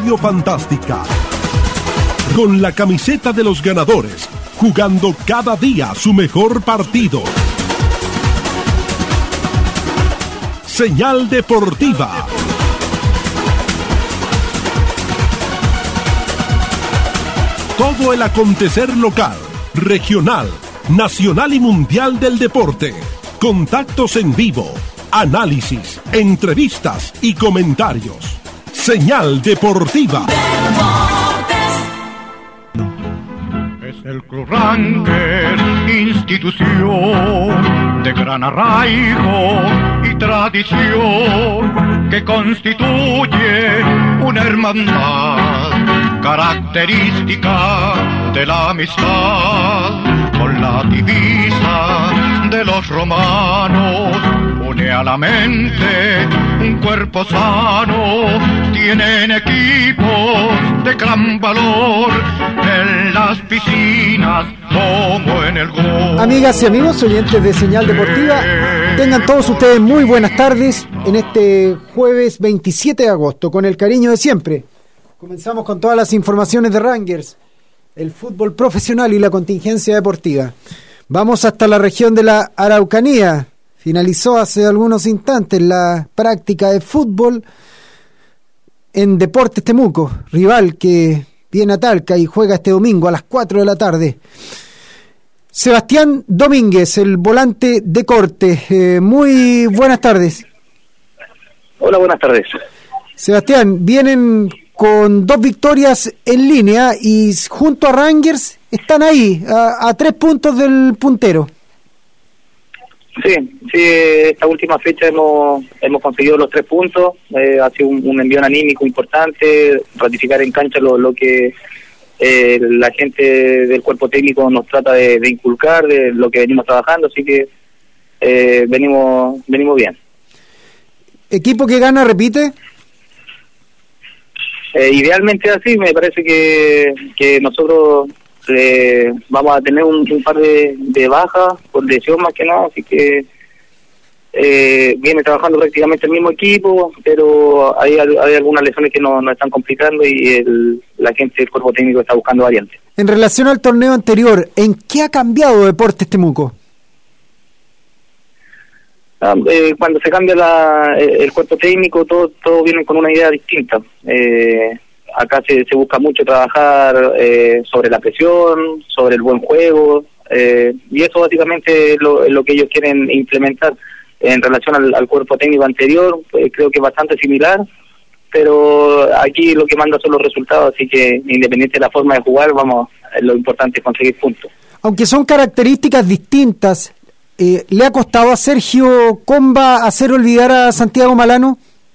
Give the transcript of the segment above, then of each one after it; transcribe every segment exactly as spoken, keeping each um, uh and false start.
Radio Fantástica. Con la camiseta de los ganadores, jugando cada día su mejor partido. Señal Deportiva. Todo el acontecer local, regional, nacional y mundial del deporte. Contactos en vivo, análisis, entrevistas y comentarios. Señal Deportiva. Es el Club Rangers, institución de gran arraigo y tradición que constituye una hermandad característica de la amistad con la divisa de los romanos. Une a la mente un cuerpo sano, tienen equipos de gran valor en las piscinas como en el gol. Amigas y amigos oyentes de Señal Deportiva, tengan todos ustedes muy buenas tardes en este jueves veintisiete de agosto, con el cariño de siempre. Comenzamos con todas las informaciones de Rangers, el fútbol profesional y la contingencia deportiva. Vamos hasta la región de la Araucanía. Finalizó hace algunos instantes la práctica de fútbol en Deportes Temuco, rival que viene a Talca y juega este domingo a las cuatro de la tarde. Sebastián Domínguez, el volante de corte. Eh, muy buenas tardes. Hola, buenas tardes. Sebastián, vienen con dos victorias en línea y junto a Rangers están ahí, a, a tres puntos del puntero. Sí, sí, esta última fecha hemos hemos conseguido los tres puntos, eh, ha sido un, un envío anímico importante, ratificar en cancha lo, lo que eh, la gente del cuerpo técnico nos trata de, de inculcar, de lo que venimos trabajando, así que eh, venimos venimos bien. ¿Equipo que gana repite? Eh, idealmente así, me parece que, que nosotros eh, vamos a tener un, un par de, de bajas por lesión más que nada, así que eh, viene trabajando prácticamente el mismo equipo, pero hay, hay algunas lesiones que nos no están complicando y el, la gente del cuerpo técnico está buscando variantes. En relación al torneo anterior, ¿en qué ha cambiado Deportes Temuco? Ah, eh, cuando se cambia la, el cuerpo técnico, todo todo viene con una idea distinta. Eh, acá se, se busca mucho trabajar eh, sobre la presión, sobre el buen juego, eh, y eso básicamente es lo, es lo que ellos quieren implementar. En relación al, al cuerpo técnico anterior, pues, creo que es bastante similar, pero aquí lo que manda son los resultados, así que independiente de la forma de jugar, vamos, lo importante es conseguir puntos. Aunque son características distintas, Eh, ¿le ha costado a Sergio Comba hacer olvidar a Santiago Malano?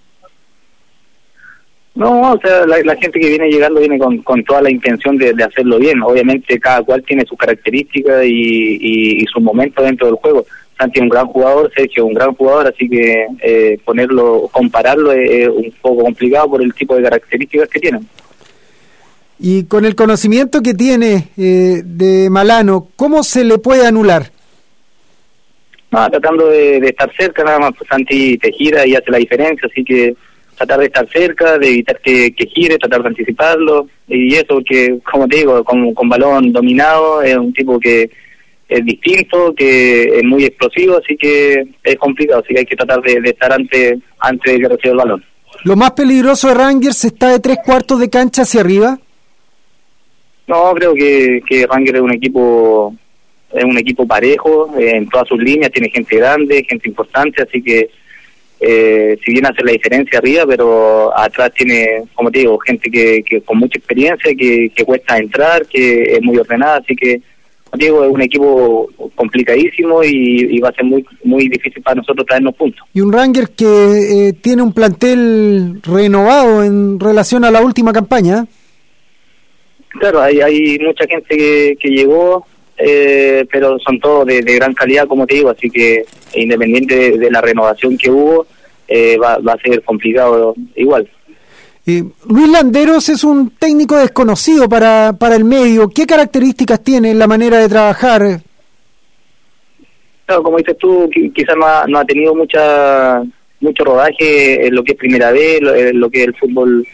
No, o sea, la, la gente que viene llegando viene con, con toda la intención de, de hacerlo bien. Obviamente cada cual tiene sus características y, y, y sus momentos dentro del juego. Santi es un gran jugador, Sergio es un gran jugador, así que eh, ponerlo, compararlo es, es un poco complicado por el tipo de características que tienen. Y con el conocimiento que tiene eh, de Malano, ¿cómo se le puede anular? No, tratando de, de estar cerca, nada más, pues Santi te gira y hace la diferencia, así que tratar de estar cerca, de evitar que, que gire, tratar de anticiparlo, y eso, porque como te digo, con, con balón dominado, es un tipo que es distinto, que es muy explosivo, así que es complicado, así que hay que tratar de, de estar antes, antes de que reciba el balón. ¿Lo más peligroso de Rangers está de tres cuartos de cancha hacia arriba? No, creo que, que Rangers es un equipo... es un equipo parejo eh, en todas sus líneas, tiene gente grande, gente importante, así que eh, si bien hace la diferencia arriba, pero atrás tiene, como te digo, gente que, que con mucha experiencia, que, que cuesta entrar, que es muy ordenada, así que, como te digo, es un equipo complicadísimo y, y va a ser muy muy difícil para nosotros traernos puntos. Y un Rangers que eh, tiene un plantel renovado en relación a la última campaña. Claro, hay, hay mucha gente que, que llegó, Eh, pero son todos de, de gran calidad, como te digo, así que independiente de, de la renovación que hubo, eh, va, va a ser complicado igual. Eh, Luis Landeros es un técnico desconocido para, para el medio. ¿Qué características tiene en la manera de trabajar? Claro, como dices tú, quizás no ha, no ha tenido mucha mucho rodaje en lo que es primera vez, lo, en lo que es el fútbol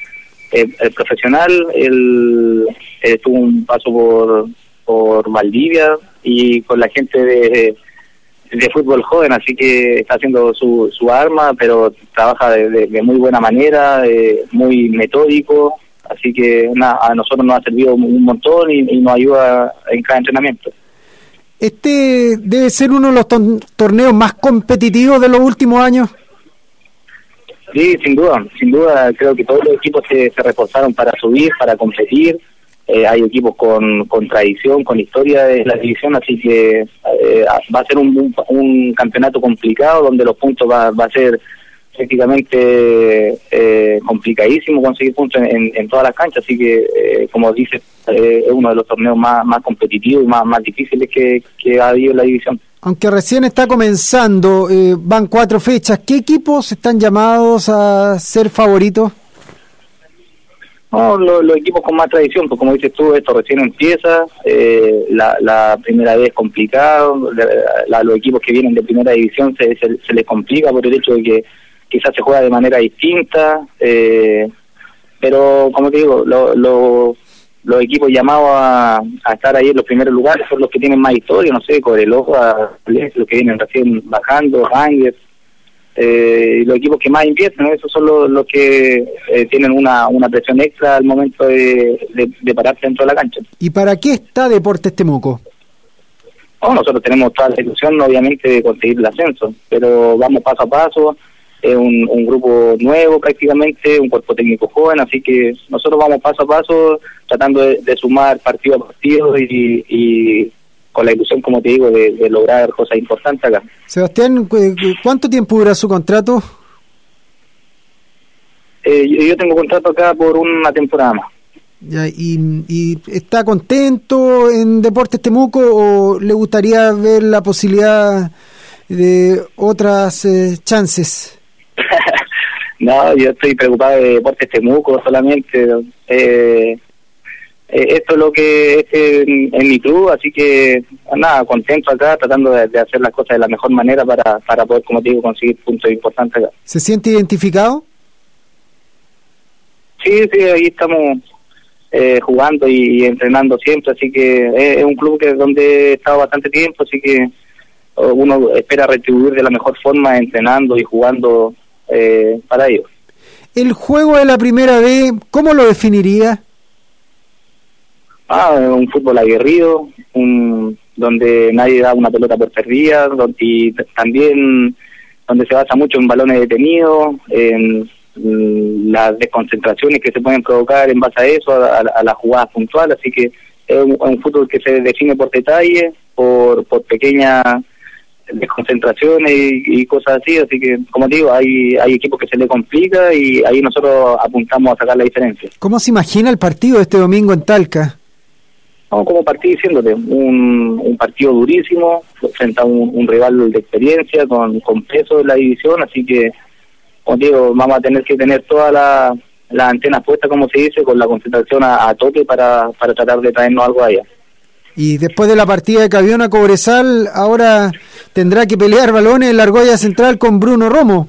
eh, el profesional, él eh, tuvo un paso por, por Valdivia y con la gente de, de fútbol joven, así que está haciendo su, su arma, pero trabaja de, de, de muy buena manera, eh, muy metódico, así que na, a nosotros nos ha servido un montón y, y nos ayuda en cada entrenamiento. Este debe ser uno de los to- torneos más competitivos de los últimos años. Sí, sin duda, sin duda, creo que todos los equipos se, se reforzaron para subir, para competir. Eh, hay equipos con, con tradición, con historia de la división, así que eh, va a ser un, un, un campeonato complicado donde los puntos va, va a ser prácticamente eh, complicadísimo conseguir puntos en, en todas las canchas, así que eh, como dices, eh, es uno de los torneos más, más competitivos y más, más difíciles que, que ha habido en la división. Aunque recién está comenzando, eh, van cuatro fechas, ¿qué equipos están llamados a ser favoritos? No, lo, los equipos con más tradición, pues como dices tú, esto recién empieza, eh, la, la primera vez es complicado, la, la, los equipos que vienen de primera división se, se, se les complica por el hecho de que quizás se juega de manera distinta, eh, pero como te digo, lo, lo, los equipos llamados a, a estar ahí en los primeros lugares son los que tienen más historia, no sé, Cobreloa, los que vienen recién bajando, Rangers, eh, los equipos que más invierten, ¿no? Esos son los, los que eh, tienen una, una presión extra al momento de, de, de pararse dentro de la cancha. ¿Y para qué está Deportes Temuco? Oh, nosotros tenemos toda la ilusión, obviamente, de conseguir el ascenso, pero vamos paso a paso. Es un, un grupo nuevo prácticamente, un cuerpo técnico joven, así que nosotros vamos paso a paso tratando de, de sumar partido a partido y, y con la ilusión, como te digo, de, de lograr cosas importantes acá. Sebastián, ¿cuánto tiempo dura su contrato? Eh, yo, yo tengo contrato acá por una temporada más. Ya, y, ¿Y está contento en Deportes Temuco o le gustaría ver la posibilidad de otras eh, chances? No, yo estoy preocupado de Deportes Temuco solamente. Eh, eh, esto es lo que es en, en mi club, así que nada, contento acá, tratando de, de hacer las cosas de la mejor manera para, para poder, como te digo, conseguir puntos importantes acá. ¿Se siente identificado? Sí, sí, ahí estamos eh, jugando y, y entrenando siempre, así que es, es un club que donde he estado bastante tiempo, así que uno espera retribuir de la mejor forma entrenando y jugando eh, para ellos. El juego de la primera vez, ¿cómo lo definiría? Ah, un fútbol aguerrido, un, donde nadie da una pelota por perdida, donde, y también donde se basa mucho en balones detenidos, en, en las desconcentraciones que se pueden provocar en base a eso, a, a, a las jugadas puntuales, así que es un, un fútbol que se define por detalle, por, por pequeñas desconcentraciones y, y cosas así, así que como digo, hay hay equipos que se le complica y ahí nosotros apuntamos a sacar la diferencia. ¿Cómo se imagina el partido de este domingo en Talca? No, como partido diciéndote, un, un partido durísimo frente a un, un rival de experiencia con, con peso en la división, así que como digo, vamos a tener que tener todas las la antenas puestas, como se dice, con la concentración a, a tope para, para tratar de traernos algo allá. Y después de la partida de Cabión a Cobresal, ahora tendrá que pelear balones en la argolla central con Bruno Romo.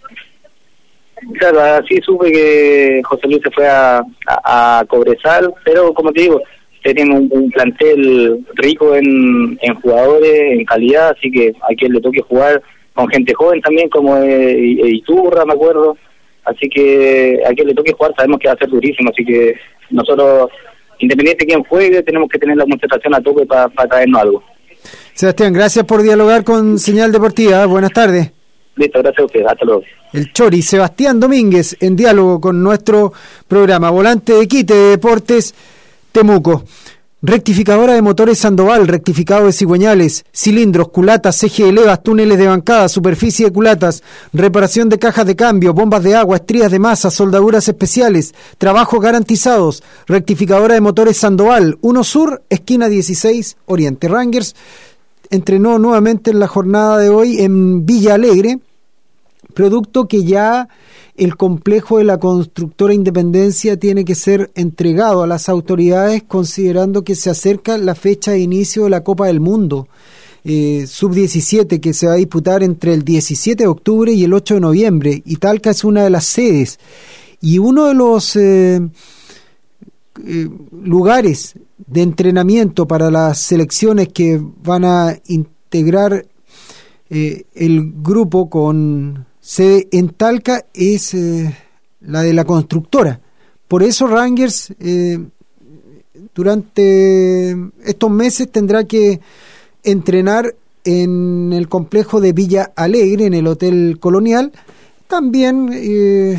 Claro, así supe que José Luis se fue a, a, a Cobresal, pero como te digo, tienen un, un plantel rico en, en jugadores, en calidad, así que a quien le toque jugar con gente joven también, como eh, Iturra, me acuerdo, así que a quien le toque jugar sabemos que va a ser durísimo, así que nosotros, independiente de quién juegue, tenemos que tener la concentración a tope para pa traernos algo. Sebastián, gracias por dialogar con Señal Deportiva. Buenas tardes. Listo, gracias a ustedes. Hasta luego. El Chori, Sebastián Domínguez, en diálogo con nuestro programa. Volante de Quite de Deportes Temuco. Rectificadora de motores Sandoval, rectificado de cigüeñales, cilindros, culatas, eje de levas, túneles de bancada, superficie de culatas, reparación de cajas de cambio, bombas de agua, estrías de masa, soldaduras especiales, trabajos garantizados. Rectificadora de motores Sandoval, uno Sur, esquina dieciséis, Oriente. Rangers entrenó nuevamente en la jornada de hoy en Villa Alegre, producto que ya el complejo de la constructora Independencia tiene que ser entregado a las autoridades, considerando que se acerca la fecha de inicio de la Copa del Mundo eh, sub diecisiete, que se va a disputar entre el diecisiete de octubre y el ocho de noviembre, y Talca es una de las sedes. y uno de los eh, eh, lugares de entrenamiento para las selecciones que van a integrar eh, el grupo con sede en Talca es eh, la de la constructora. Por eso Rangers eh, durante estos meses tendrá que entrenar en el complejo de Villa Alegre, en el Hotel Colonial, también eh,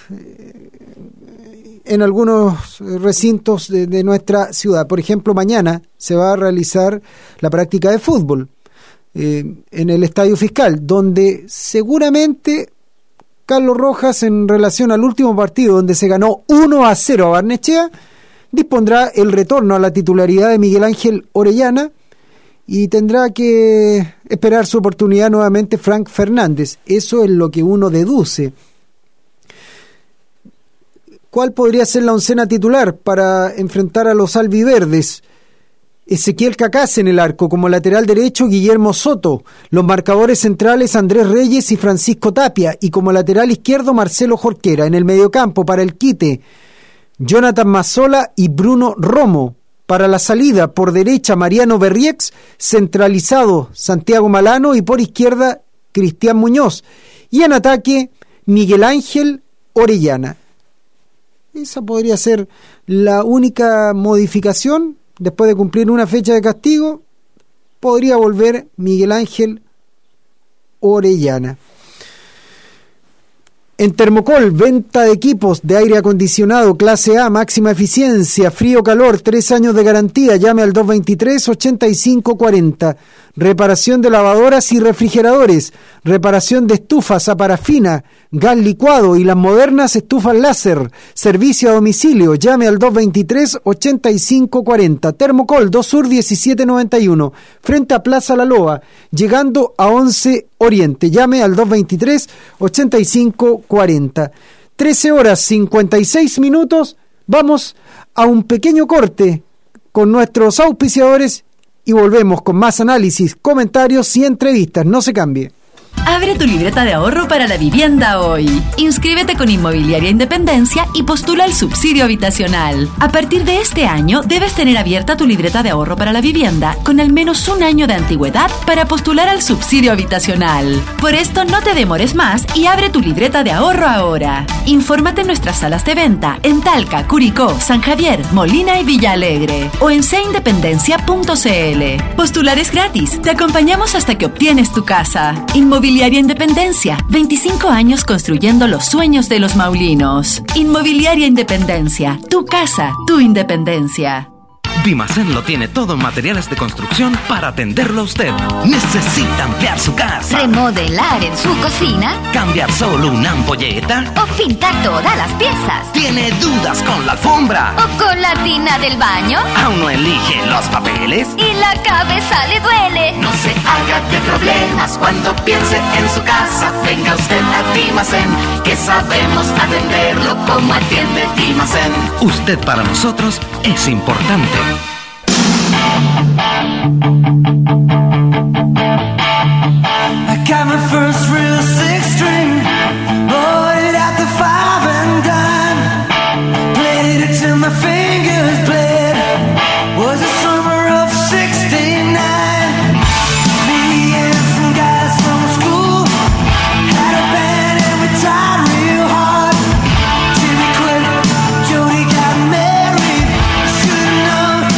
en algunos recintos de, de nuestra ciudad. Por ejemplo, mañana se va a realizar la práctica de fútbol eh, en el Estadio Fiscal, donde seguramente Carlos Rojas, en relación al último partido donde se ganó uno a cero a Barnechea, dispondrá el retorno a la titularidad de Miguel Ángel Orellana y tendrá que esperar su oportunidad nuevamente Frank Fernández. Eso es lo que uno deduce. ¿Cuál podría ser la oncena titular para enfrentar a los albiverdes? Ezequiel Cacaz en el arco, como lateral derecho Guillermo Soto, los marcadores centrales Andrés Reyes y Francisco Tapia, y como lateral izquierdo Marcelo Jorquera. En el mediocampo para el quite Jonathan Mazzola y Bruno Romo. Para la salida por derecha Mariano Berriex, centralizado Santiago Malano y por izquierda Cristian Muñoz. Y en ataque Miguel Ángel Orellana. Esa podría ser la única modificación. Después de cumplir una fecha de castigo, podría volver Miguel Ángel Orellana. En Termocol, venta de equipos de aire acondicionado, clase A, máxima eficiencia, frío-calor, tres años de garantía. Llame al dos veintitrés, ochenta y cinco cuarenta. Reparación de lavadoras y refrigeradores, reparación de estufas a parafina, gas licuado y las modernas estufas láser. Servicio a domicilio. Llame al dos veintitrés, ochenta y cinco cuarenta. Termocol, dos Sur diecisiete noventa y uno, frente a Plaza La Loa, llegando a once Oriente. Llame al dos veintitrés, ochenta y cinco cuarenta. trece horas cincuenta y seis minutos. Vamos a un pequeño corte con nuestros auspiciadores y volvemos con más análisis, comentarios y entrevistas. No se cambie. Abre tu libreta de ahorro para la vivienda hoy. Inscríbete con Inmobiliaria Independencia y postula el subsidio habitacional. A partir de este año debes tener abierta tu libreta de ahorro para la vivienda con al menos un año de antigüedad para postular al subsidio habitacional. Por esto no te demores más y abre tu libreta de ahorro ahora. Infórmate en nuestras salas de venta en Talca, Curicó, San Javier, Molina y Villa Alegre o en seindependencia punto c l. Postular es gratis. Te acompañamos hasta que obtienes tu casa. Inmobiliaria Independencia, veinticinco años construyendo los sueños de los maulinos. Inmobiliaria Independencia, tu casa, tu independencia. Dimacén lo tiene todo en materiales de construcción para atenderlo a usted. ¿Necesita ampliar su casa? ¿Remodelar en su cocina? ¿Cambiar solo una ampolleta? ¿O pintar todas las piezas? ¿Tiene dudas con la alfombra? ¿O con la tina del baño? ¿Aún no elige los papeles? ¿Y la cabeza le duele? No se haga de problemas cuando piense en su casa. Venga usted a Dimacén, que sabemos atenderlo como atiende Dimacén. Usted para nosotros es importante. I got my first real six string, bought it at the five and dime, played it till my fingers bled, was the summer of sixty-nine, me and some guys from school, had a band and we tried real hard, Jimmy quit, Jody got married, should've known,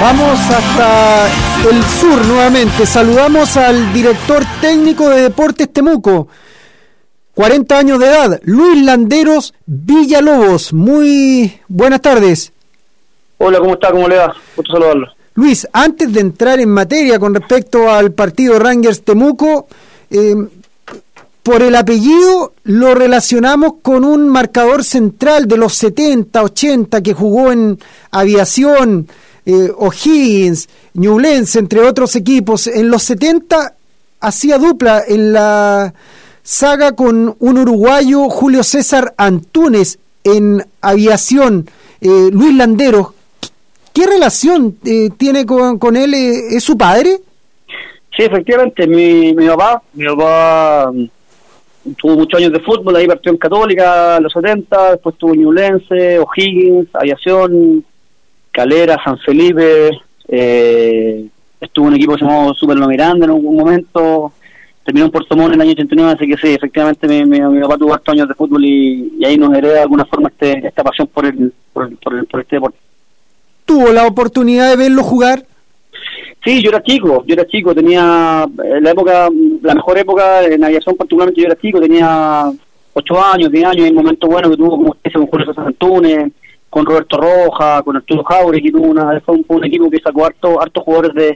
Vamos hasta el sur nuevamente. Saludamos al director técnico de Deportes Temuco, cuarenta años de edad, Luis Landeros Villalobos. Muy buenas tardes. Hola, ¿cómo está? ¿Cómo le va? Gusto saludarlo. Luis, antes de entrar en materia con respecto al partido Rangers Temuco, eh, por el apellido lo relacionamos con un marcador central de los setenta, ochenta que jugó en Aviación, eh, O'Higgins, Ñublense, entre otros equipos. En los setenta hacía dupla en la saga con un uruguayo, Julio César Antúnez, en Aviación. Eh, Luis Landeros, ¿qué relación eh, tiene con, con él? Eh, ¿Es su padre? Sí, efectivamente, mi, mi papá, mi papá tuvo muchos años de fútbol, ahí partió en Católica en los setenta, después tuvo Ñublense, O'Higgins, Aviación, Calera, San Felipe, eh, estuvo en un equipo que se llamó Superlo Miranda en algún momento, terminó en Puerto Montt en el año ochenta y nueve, así que sí, efectivamente mi, mi, mi papá tuvo hartos años de fútbol y, y ahí nos hereda de alguna forma este, esta pasión por el, por, el, por, el, por este deporte. ¿Tuvo la oportunidad de verlo jugar? Sí, yo era chico, yo era chico, tenía la época, la mejor época en Aviación particularmente, yo era chico, tenía ocho años, diez años, y en momentos buenos que tuvo como ese con Julio César Antúnez, con Roberto Roja, con Arturo Jauregui, que tuvo una, fue un, un equipo que sacó hartos hartos jugadores de,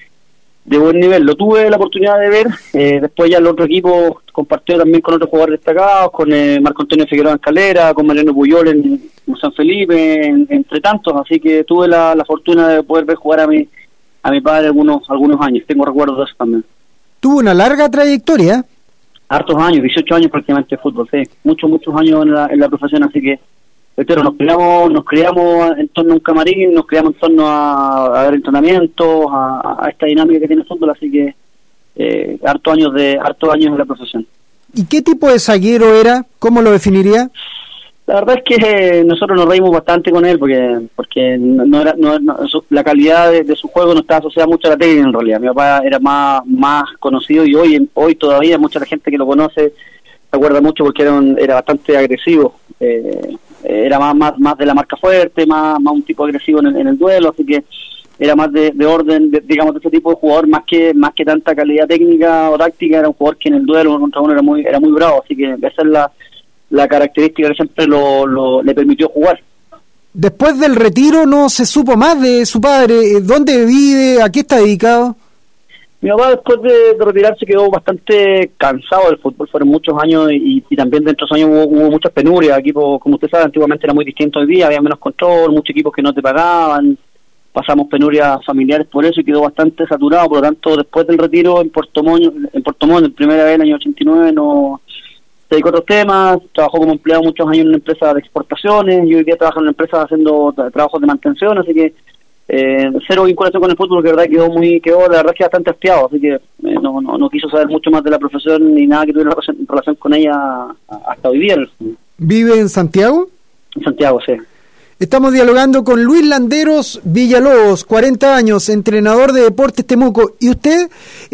de buen nivel. Lo tuve la oportunidad de ver, eh, después ya el otro equipo compartió también con otros jugadores destacados, con eh, Marco Antonio Figueroa en Calera, con Mariano Puyol en, en San Felipe, en, entre tantos, así que tuve la, la fortuna de poder ver jugar a mi a mi padre algunos algunos años, tengo recuerdos de eso también. Tuvo una larga trayectoria. Hartos años, dieciocho años prácticamente de fútbol, sí, muchos, muchos años en la, en la profesión, así que pero nos criamos, nos criamos en torno a un camarín, nos criamos en torno a, a ver entrenamientos, a, a esta dinámica que tiene el fútbol, así que eh, hartos años de hartos años en la profesión. ¿Y qué tipo de zaguero era? ¿Cómo lo definiría? La verdad es que eh, nosotros nos reímos bastante con él porque porque no era no, no su, la calidad de, de su juego no estaba asociada mucho a la técnica en realidad. Mi papá era más más conocido y hoy hoy todavía mucha la gente que lo conoce se acuerda mucho porque era un, era bastante agresivo. Eh, era más más más de la marca fuerte, más más un tipo agresivo en el, en el duelo, así que era más de, de orden, de, digamos, de ese tipo de jugador, más que más que tanta calidad técnica o táctica, era un jugador que en el duelo contra uno era muy era muy bravo, así que esa es la la característica que siempre lo, lo le permitió jugar. Después del retiro no se supo más de su padre. ¿Dónde vive? ¿A qué está dedicado? Mi papá después de, de retirarse quedó bastante cansado del fútbol, fueron muchos años y, y también dentro de esos años hubo, hubo muchas penurias. Equipos, como usted sabe, antiguamente era muy distinto hoy día, había menos control, muchos equipos que no te pagaban, pasamos penurias familiares por eso y quedó bastante saturado. Por lo tanto, después del retiro en Puerto Montt, en Puerto Montt, en primera vez en el año ochenta y nueve, no se dedicó a otros temas, trabajó como empleado muchos años en una empresa de exportaciones y hoy día trabaja en una empresa haciendo tra- trabajos de mantención, así que eh, cero vinculación con el fútbol, que de verdad quedó muy, quedó la verdad que bastante hastiado, así que eh, no, no, no quiso saber mucho más de la profesión ni nada que tuviera relación, relación con ella hasta hoy día. ¿Vive en Santiago? En Santiago, sí. Estamos dialogando con Luis Landeros Villalobos, cuarenta años, entrenador de Deportes Temuco. ¿Y usted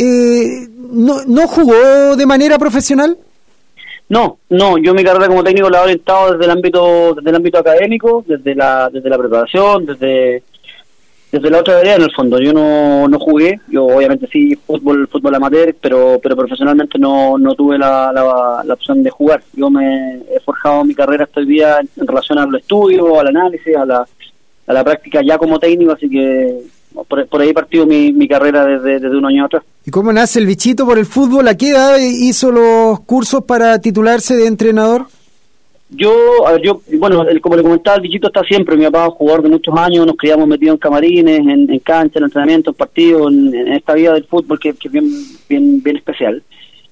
eh, no, no jugó de manera profesional? No, no, yo mi carrera como técnico la he orientado desde el ámbito desde el ámbito académico, desde la desde la preparación, desde desde la otra área en el fondo. Yo no no jugué, yo obviamente sí fútbol fútbol amateur, pero pero profesionalmente no no tuve la, la, la opción de jugar. Yo me he forjado mi carrera hasta hoy día en, en relación a los estudios, al análisis, a la a la práctica ya como técnico, así que por, por ahí partió mi, mi carrera desde, desde un año atrás. ¿Y cómo nace el bichito por el fútbol? ¿A qué edad hizo los cursos para titularse de entrenador? Yo, a ver, yo, bueno, el, como le comentaba, el bichito está siempre. Mi papá es jugador de muchos años, nos criamos metidos en camarines, en, en cancha, en entrenamiento, en partidos, en, en esta vida del fútbol que, que es bien, bien, bien especial.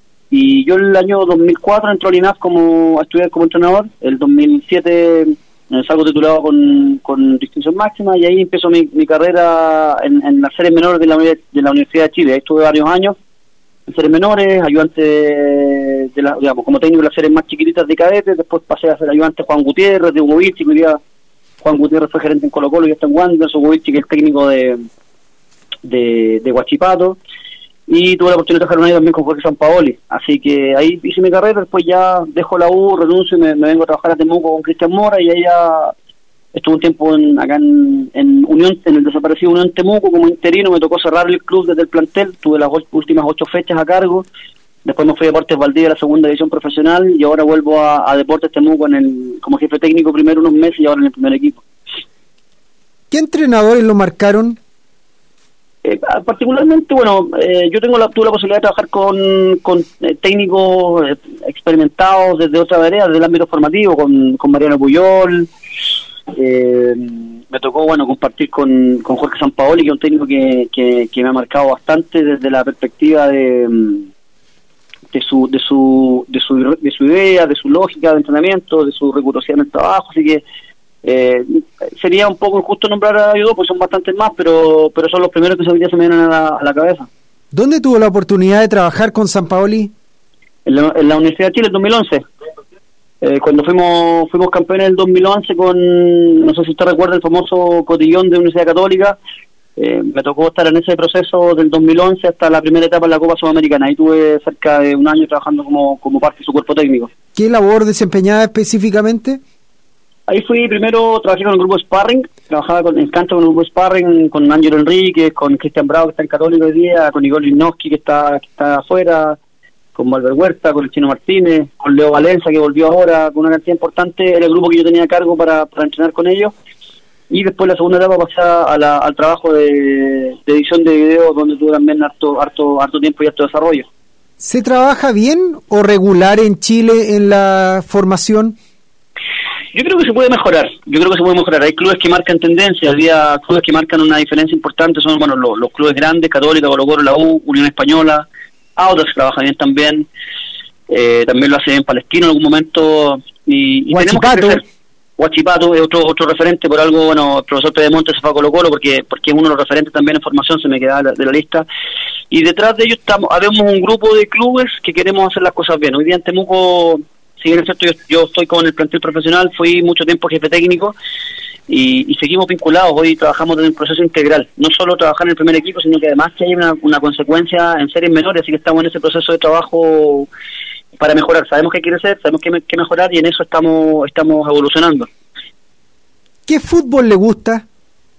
Y yo el año dos mil cuatro entró al I N A F como, a estudiar como entrenador. El dos mil siete eh, salgo titulado con, con distinción máxima y ahí empezó mi, mi carrera en, en las series menores de la, de la Universidad de Chile. Ahí estuve varios años en series menores, ayudante de la, digamos, como técnico de las series más chiquititas de cadetes. Después pasé a ser ayudante Juan Gutiérrez de Hugo Vichy, que hoy día Juan Gutiérrez fue gerente en Colo Colo y está en Wanderers. Hugo Vichy, que es técnico de de, de Huachipato, y tuve la oportunidad de trabajar un año también con Jorge Sampaoli, así que ahí hice mi carrera. Después ya dejo la U, renuncio y me, me vengo a trabajar a Temuco con Cristian Mora, y ahí ya estuve un tiempo en, acá en, en Unión, en el desaparecido Unión Temuco como interino, me tocó cerrar el club desde el plantel, tuve las ocho, últimas ocho fechas a cargo, después me fui a Deportes Valdivia a la segunda división profesional y ahora vuelvo a, a Deportes Temuco en el, como jefe técnico primero unos meses y ahora en el primer equipo. ¿Qué entrenadores lo marcaron? Eh, particularmente, bueno, eh, yo tengo la, tuve la posibilidad de trabajar con, con eh, técnicos eh, experimentados desde otra área, desde el ámbito formativo, con, con Mariano Puyol. Eh, me tocó, bueno, compartir con, con Jorge Sampaoli, que es un técnico que, que, que me ha marcado bastante desde la perspectiva de, de su de su de su de su idea, de su lógica de entrenamiento, de su rigurosidad en el trabajo, así que Eh, sería un poco injusto nombrar a ellos, pues son bastantes más, pero pero son los primeros que hoy día se me vienen a la, a la cabeza. ¿Dónde tuvo la oportunidad de trabajar con Sampaoli? En la, en la Universidad de Chile, en dos mil once. Eh, cuando fuimos fuimos campeones en el dos mil once con, no sé si usted recuerda, el famoso cotillón de la Universidad Católica. Eh, me tocó estar en ese proceso del dos mil once hasta la primera etapa en la Copa Sudamericana. Ahí tuve cerca de un año trabajando como, como parte de su cuerpo técnico. ¿Qué labor desempeñaba específicamente? Ahí fui, primero trabajé con el grupo Sparring, trabajaba con, en canto con el grupo Sparring, con Ángelo Enríquez, con Cristian Bravo, que está en Católico hoy día, con Igor Linowski, que está que está afuera, con Valver Huerta, con el Chino Martínez, con Leo Valencia, que volvió ahora, con una cantidad importante, era el grupo que yo tenía a cargo para, para entrenar con ellos. Y después la segunda etapa pasé a la, al trabajo de, de edición de video, donde tuve también harto, harto, harto tiempo y harto desarrollo. ¿Se trabaja bien o regular en Chile en la formación? Yo creo que se puede mejorar, yo creo que se puede mejorar. Hay clubes que marcan tendencia, había clubes que marcan una diferencia importante, son bueno los, los clubes grandes, Católica, Colo-Colo, la U, Unión Española, Audax trabaja bien también, eh, también lo hace en Palestino en algún momento, y, y tenemos que crecer. Huachipato es otro otro referente, por algo, bueno, el profesor Pedemonte se fue a Colo-Colo porque porque es uno de los referentes también en formación, se me queda de la, de la lista, y detrás de ellos estamos, habemos un grupo de clubes que queremos hacer las cosas bien. Hoy día en Temuco, si bien es cierto, yo, yo estoy con el plantel profesional, fui mucho tiempo jefe técnico y, y seguimos vinculados. Hoy trabajamos desde un proceso integral, no solo trabajar en el primer equipo, sino que además que hay una, una consecuencia en series menores, así que estamos en ese proceso de trabajo para mejorar. Sabemos que hay que crecer, sabemos que, que mejorar y en eso estamos estamos evolucionando. ¿Qué fútbol le gusta?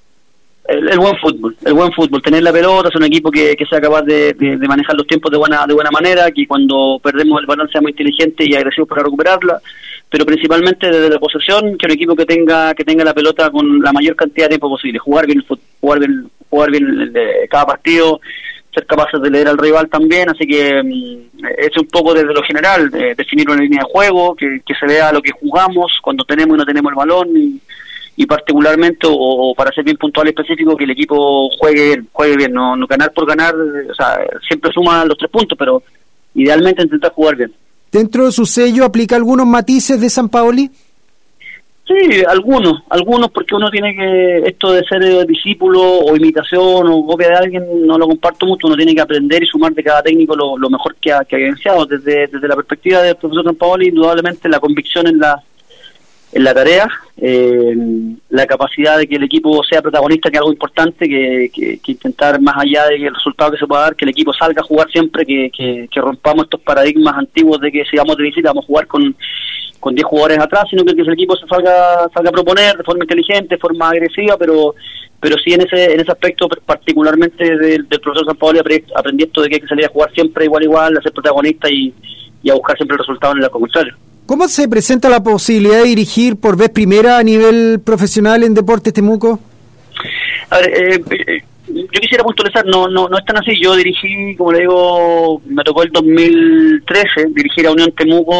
El, el buen fútbol, el buen fútbol, tener la pelota, ser un equipo que, que sea capaz de, de, de manejar los tiempos de buena de buena manera, que cuando perdemos el balón sea muy inteligente y agresivo para recuperarla, pero principalmente desde la posesión, que un equipo que tenga que tenga la pelota con la mayor cantidad de tiempo posible, jugar bien el fútbol, jugar bien, jugar bien el, el, cada partido, ser capaces de leer al rival también, así que um, es un poco desde lo general, de definir una línea de juego, que, que se vea lo que jugamos cuando tenemos y no tenemos el balón, y, y particularmente, o, o para ser bien puntual y específico, que el equipo juegue bien, juegue bien, no, no ganar por ganar, o sea, siempre suma los tres puntos, pero idealmente intentar jugar bien. ¿Dentro de su sello aplica algunos matices de Sampaoli? Sí, algunos, algunos, porque uno tiene que, esto de ser discípulo o imitación o copia de alguien, no lo comparto mucho. Uno tiene que aprender y sumar de cada técnico lo, lo mejor que ha, que ha evidenciado. Desde, desde la perspectiva del profesor Sampaoli, indudablemente la convicción en la en la tarea, eh, la capacidad de que el equipo sea protagonista, que es algo importante, que, que, que intentar más allá del resultado que se pueda dar, que el equipo salga a jugar siempre, que, que, que rompamos estos paradigmas antiguos de que si vamos de visita vamos a jugar con con diez jugadores atrás, sino que, que el equipo se salga salga a proponer de forma inteligente, de forma agresiva, pero pero sí en ese en ese aspecto particularmente del, del profesor Sampaoli aprendí esto de que hay que salir a jugar siempre igual igual, a ser protagonista y, y a buscar siempre el resultado en el arco contrario. ¿Cómo se presenta la posibilidad de dirigir por vez primera a nivel profesional en Deportes Temuco? A ver, eh, eh, yo quisiera puntualizar, no no no es tan así. Yo dirigí, como le digo, me tocó el dos mil trece dirigir a Unión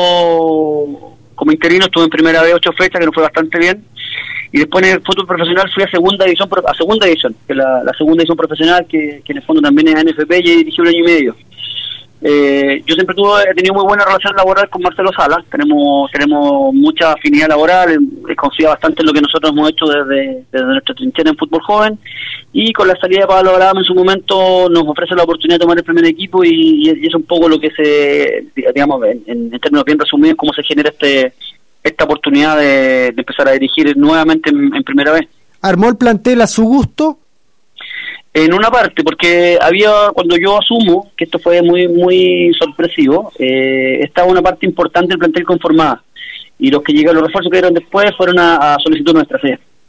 Temuco como interino, estuve en primera vez ocho fechas, que nos fue bastante bien, y después en el fútbol profesional fui a segunda división, a segunda división, que la, la segunda división profesional, que, que en el fondo también es N F P, y dirigí un año y medio. Eh, yo siempre tuve, he tenido muy buena relación laboral con Marcelo Salas, tenemos tenemos mucha afinidad laboral, he confiado bastante en lo que nosotros hemos hecho desde, desde nuestra trinchera en fútbol joven, y con la salida de Pablo Abraham en su momento nos ofrece la oportunidad de tomar el primer equipo, y, y es un poco lo que se, digamos, en, en términos bien resumidos, cómo se genera este esta oportunidad de, de empezar a dirigir nuevamente en, en primera vez. ¿Armó el plantel a su gusto? En una parte, porque había, cuando yo asumo, que esto fue muy muy sorpresivo, eh, estaba una parte importante del plantel conformada, y los que llegaron, los refuerzos que dieron después fueron a, a solicitud nuestra, sí.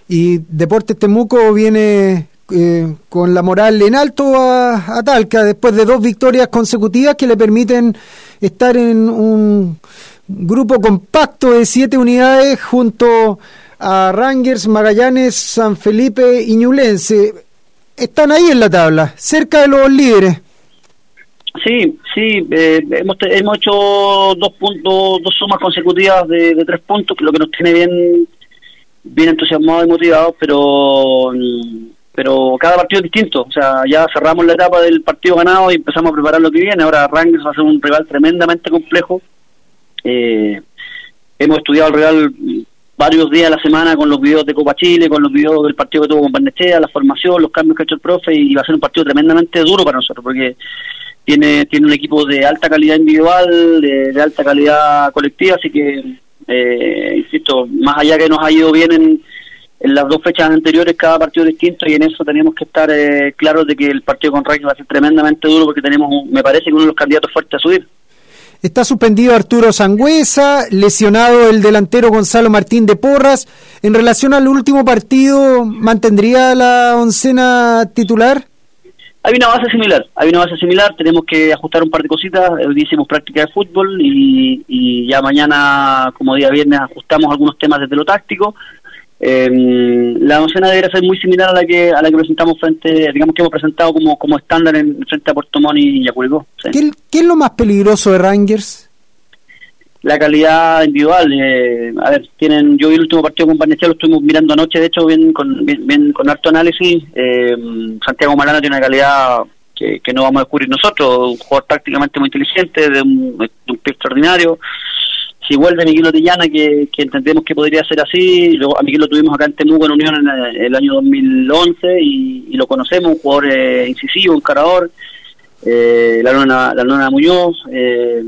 Y Deportes Temuco viene eh, con la moral en alto a, a Talca, después de dos victorias consecutivas que le permiten estar en un grupo compacto de siete unidades junto a Rangers, Magallanes, San Felipe y Ñublense. Están ahí en la tabla, cerca de los líderes. Sí, sí, eh, hemos, hemos hecho dos puntos, dos sumas consecutivas de, de tres puntos, que lo que nos tiene bien, bien entusiasmados y motivados, pero, pero cada partido es distinto. O sea, ya cerramos la etapa del partido ganado y empezamos a preparar lo que viene. Ahora Rangers va a ser un rival tremendamente complejo. Eh, hemos estudiado el rival varios días a la semana con los videos de Copa Chile, con los videos del partido que tuvo con Barnechea, la formación, los cambios que ha hecho el profe, y va a ser un partido tremendamente duro para nosotros, porque tiene tiene un equipo de alta calidad individual, de, de alta calidad colectiva, así que, eh, insisto, más allá que nos ha ido bien en, en las dos fechas anteriores, cada partido es distinto, y en eso tenemos que estar eh, claros de que el partido con Rangers va a ser tremendamente duro, porque tenemos, un, me parece que uno de los candidatos fuertes a subir. Está suspendido Arturo Sangüesa, lesionado el delantero Gonzalo Martín de Porras. En relación al último partido, ¿mantendría la oncena titular? Hay una base similar, hay una base similar, tenemos que ajustar un par de cositas. Hoy hicimos práctica de fútbol y, y ya mañana, como día viernes, ajustamos algunos temas desde lo táctico. Eh, la oncena debería ser muy similar a la que a la que presentamos frente, digamos que hemos presentado como como estándar en frente a Puerto Montt y a Curicó. ¿Sí? ¿Qué, ¿Qué es lo más peligroso de Rangers? La calidad individual. Eh, a ver, tienen, yo vi el último partido con Barnechea, lo estuvimos mirando anoche, de hecho, bien con bien, bien con harto análisis. Eh, Santiago Malana tiene una calidad que, que no vamos a descubrir nosotros, un jugador tácticamente muy inteligente, de un, de un pie extraordinario. Si vuelve Miguel Otillana, que, que entendemos que podría ser así, luego a Miguel lo tuvimos acá en Temuco en Unión en el, el año dos mil once y, y lo conocemos, un jugador eh, incisivo, encarador, eh, la Luna la Luna Muñoz, eh,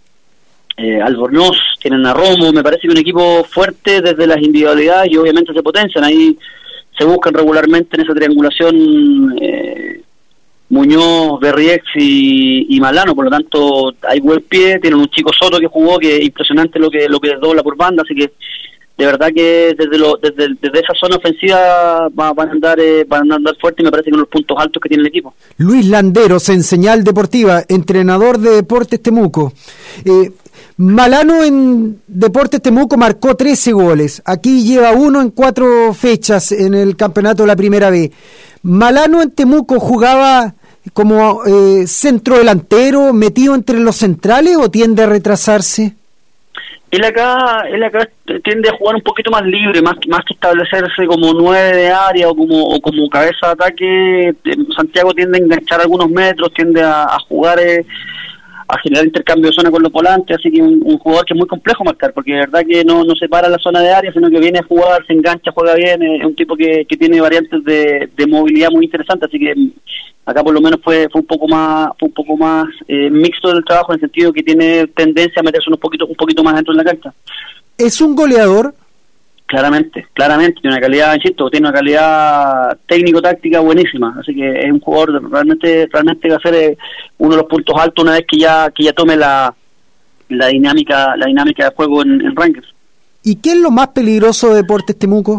eh, Albornoz, tienen a Romo, me parece que un equipo fuerte desde las individualidades y obviamente se potencian, ahí se buscan regularmente en esa triangulación eh, Muñoz, Berriex y, y Malano, por lo tanto hay buen pie, tienen un chico Soto que jugó, que es impresionante lo que lo que dobla por banda, así que de verdad que desde lo, desde, desde esa zona ofensiva va, van a andar eh, van a andar fuerte y me parece que uno de los puntos altos que tiene el equipo. Luis Landeros, en Señal Deportiva, entrenador de Deportes Temuco. Eh, Malano en Deportes Temuco marcó trece goles, aquí lleva uno en cuatro fechas en el campeonato de la Primera B. Malano en Temuco jugaba como eh, centro delantero, metido entre los centrales, o tiende a retrasarse. Él acá, él acá tiende a jugar un poquito más libre, más, más que establecerse como nueve de área o como, o como cabeza de ataque. Santiago tiende a enganchar algunos metros, tiende a, a jugar, eh, a generar intercambio de zona con los volantes, así que un, un jugador que es muy complejo marcar, porque de verdad que no, no separa la zona de área, sino que viene a jugar, se engancha, juega bien, es un tipo que, que tiene variantes de, de movilidad muy interesantes, así que acá por lo menos fue fue un poco más fue un poco más eh, mixto del trabajo, en el sentido que tiene tendencia a meterse unos poquito, un poquito más dentro de la cancha. ¿Es un goleador? Claramente, claramente, tiene una calidad, insisto, tiene una calidad técnico-táctica buenísima, así que es un jugador realmente, realmente va a ser eh, uno de los puntos altos una vez que ya que ya tome la la dinámica la dinámica de juego en, en Rangers. ¿Y qué es lo más peligroso de Deportes Temuco?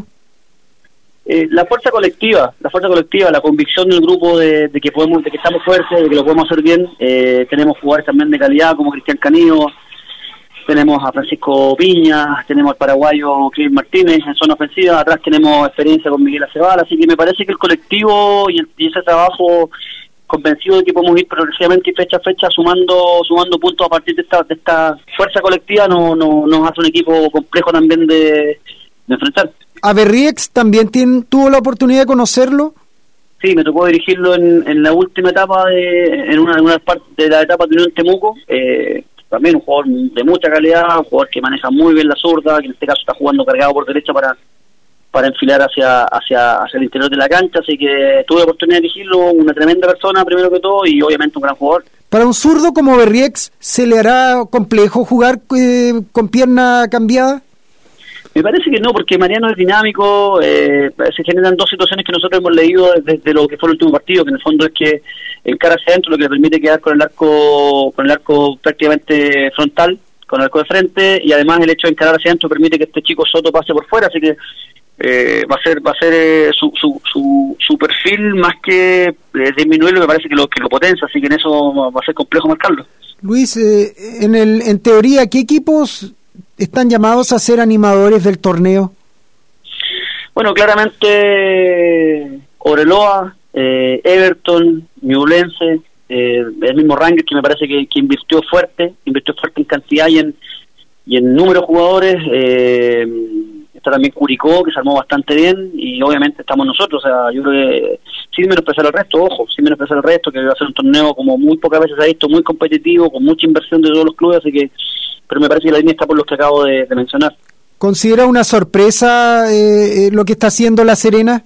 Eh, la fuerza colectiva, la fuerza colectiva, la convicción del grupo de, de que podemos, de que estamos fuertes, de que lo podemos hacer bien. Eh, tenemos jugadores también de calidad como Cristian Canillo, tenemos a Francisco Piña, tenemos al paraguayo Cris Martínez en zona ofensiva, atrás tenemos experiencia con Miguel Acebal, así que me parece que el colectivo y, el, y ese trabajo, convencido de que podemos ir progresivamente y fecha a fecha sumando sumando puntos a partir de esta de esta fuerza colectiva, no, no, nos hace un equipo complejo también de, de enfrentar. ¿A Berriex también tiene, tuvo la oportunidad de conocerlo? Sí, me tocó dirigirlo en, en la última etapa, de en una, en una parte de la etapa de Unión Temuco. Eh, también un jugador de mucha calidad, un jugador que maneja muy bien la zurda, que en este caso está jugando cargado por derecha para para enfilar hacia hacia hacia el interior de la cancha, así que tuve la oportunidad de dirigirlo, una tremenda persona primero que todo y obviamente un gran jugador. Para un zurdo como Berriex, ¿se le hará complejo jugar eh, con pierna cambiada? Me parece que no, porque Mariano es dinámico, eh, se generan dos situaciones que nosotros hemos leído desde, desde lo que fue el último partido, que en el fondo es que encara hacia adentro, lo que le permite quedar con el arco con el arco prácticamente frontal, con el arco de frente, y además el hecho de encarar hacia adentro permite que este chico Soto pase por fuera, así que eh, va a ser va a ser eh, su, su, su, su perfil más que eh, disminuirlo, me parece que lo que lo potencia, así que en eso va a ser complejo marcarlo. Luis, eh, en el en teoría, ¿qué equipos están llamados a ser animadores del torneo? Bueno, claramente Cobreloa, eh, Everton, Ñublense, eh, el mismo Rangers, que me parece que, que invirtió fuerte, invirtió fuerte en cantidad y en, y en número de jugadores. Eh, está también Curicó, que se armó bastante bien, y obviamente estamos nosotros. O sea, yo creo que sin menospreciar el resto, ojo, sin menospreciar el resto, que va a ser un torneo como muy pocas veces se ha visto, muy competitivo, con mucha inversión de todos los clubes, así que, pero me parece que la línea está por los que acabo de, de mencionar. ¿Considera una sorpresa eh, lo que está haciendo La Serena?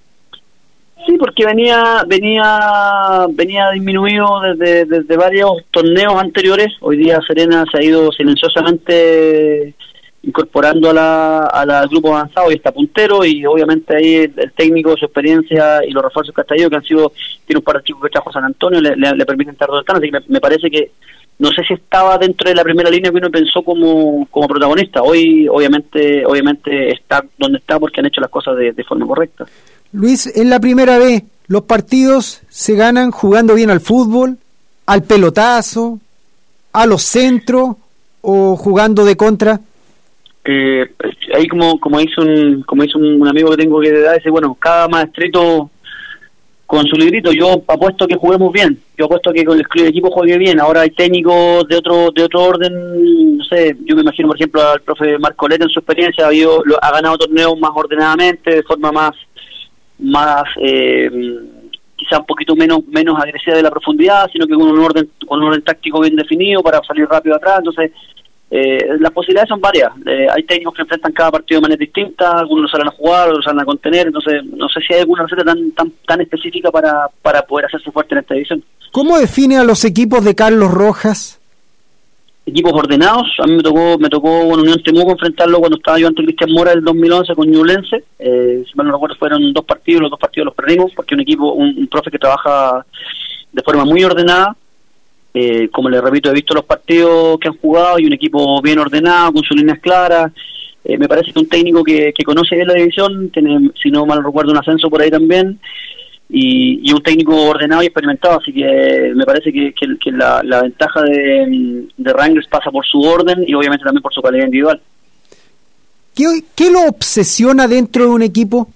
Sí, porque venía venía venía disminuido desde, desde varios torneos anteriores. Hoy día Serena se ha ido silenciosamente incorporando a la, a la al grupo avanzado y está puntero, y obviamente ahí el, el técnico, su experiencia y los refuerzos que ha traído, que han sido, tiene un par de chicos que trajo San Antonio, le, le, le permiten estar donde están, así que me, me parece que no sé si estaba dentro de la primera línea que uno pensó como, como protagonista. Hoy obviamente obviamente está donde está porque han hecho las cosas de, de forma correcta. Luis, es la primera vez, los partidos se ganan jugando bien al fútbol, al pelotazo, a los centros o jugando de contra. Eh, ahí como como hizo un como hizo un amigo que tengo que de edad, dice, bueno, cada maestrito con su librito. Yo apuesto que juguemos bien, yo apuesto que con el equipo juegue bien. Ahora hay técnicos de otro de otro orden, no sé, yo me imagino por ejemplo al profe Marco Leta en su experiencia ha, habido, ha ganado torneos más ordenadamente, de forma más más eh, quizá un poquito menos menos agresiva de la profundidad, sino que con un orden con un orden táctico bien definido para salir rápido atrás. Entonces eh, las posibilidades son varias. Eh, hay técnicos que enfrentan cada partido de manera distinta, algunos lo salen a jugar, otros lo salen a contener. Entonces no sé si hay alguna receta tan tan tan específica para para poder hacerse fuerte en esta división. ¿Cómo define a los equipos de Carlos Rojas? Equipos ordenados. A mí me tocó me tocó bueno, Unión Temuco enfrentarlo cuando estaba yo ante Cristian Mora el dos mil once con Ñublense. Eh, si mal no recuerdo fueron dos partidos, los dos partidos los perdimos porque un equipo, un, un profe que trabaja de forma muy ordenada. Eh, como les repito, he visto los partidos que han jugado y un equipo bien ordenado, con sus líneas claras. Eh, me parece que un técnico que, que conoce bien la división, tiene, si no mal recuerdo, un ascenso por ahí también. Y, y un técnico ordenado y experimentado, así que me parece que, que, que la, la ventaja de, de Rangers pasa por su orden y obviamente también por su calidad individual. ¿Qué, qué lo obsesiona dentro de un equipo?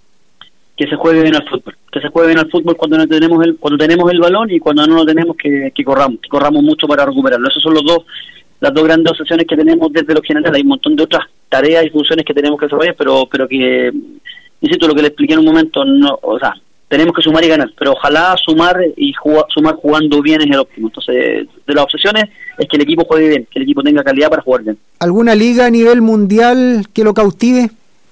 Que se juegue bien al fútbol, que se juegue bien al fútbol cuando no tenemos el cuando tenemos el balón y cuando no lo tenemos que, que corramos, que corramos mucho para recuperarlo. Esas son los dos las dos grandes obsesiones que tenemos desde lo general. Hay un montón de otras tareas y funciones que tenemos que desarrollar, pero pero que, insisto, lo que le expliqué en un momento, no, o sea, tenemos que sumar y ganar, pero ojalá sumar y jugar, sumar jugando bien es el óptimo. Entonces, de las obsesiones es que el equipo juegue bien, que el equipo tenga calidad para jugar bien. ¿Alguna liga a nivel mundial que lo cautive?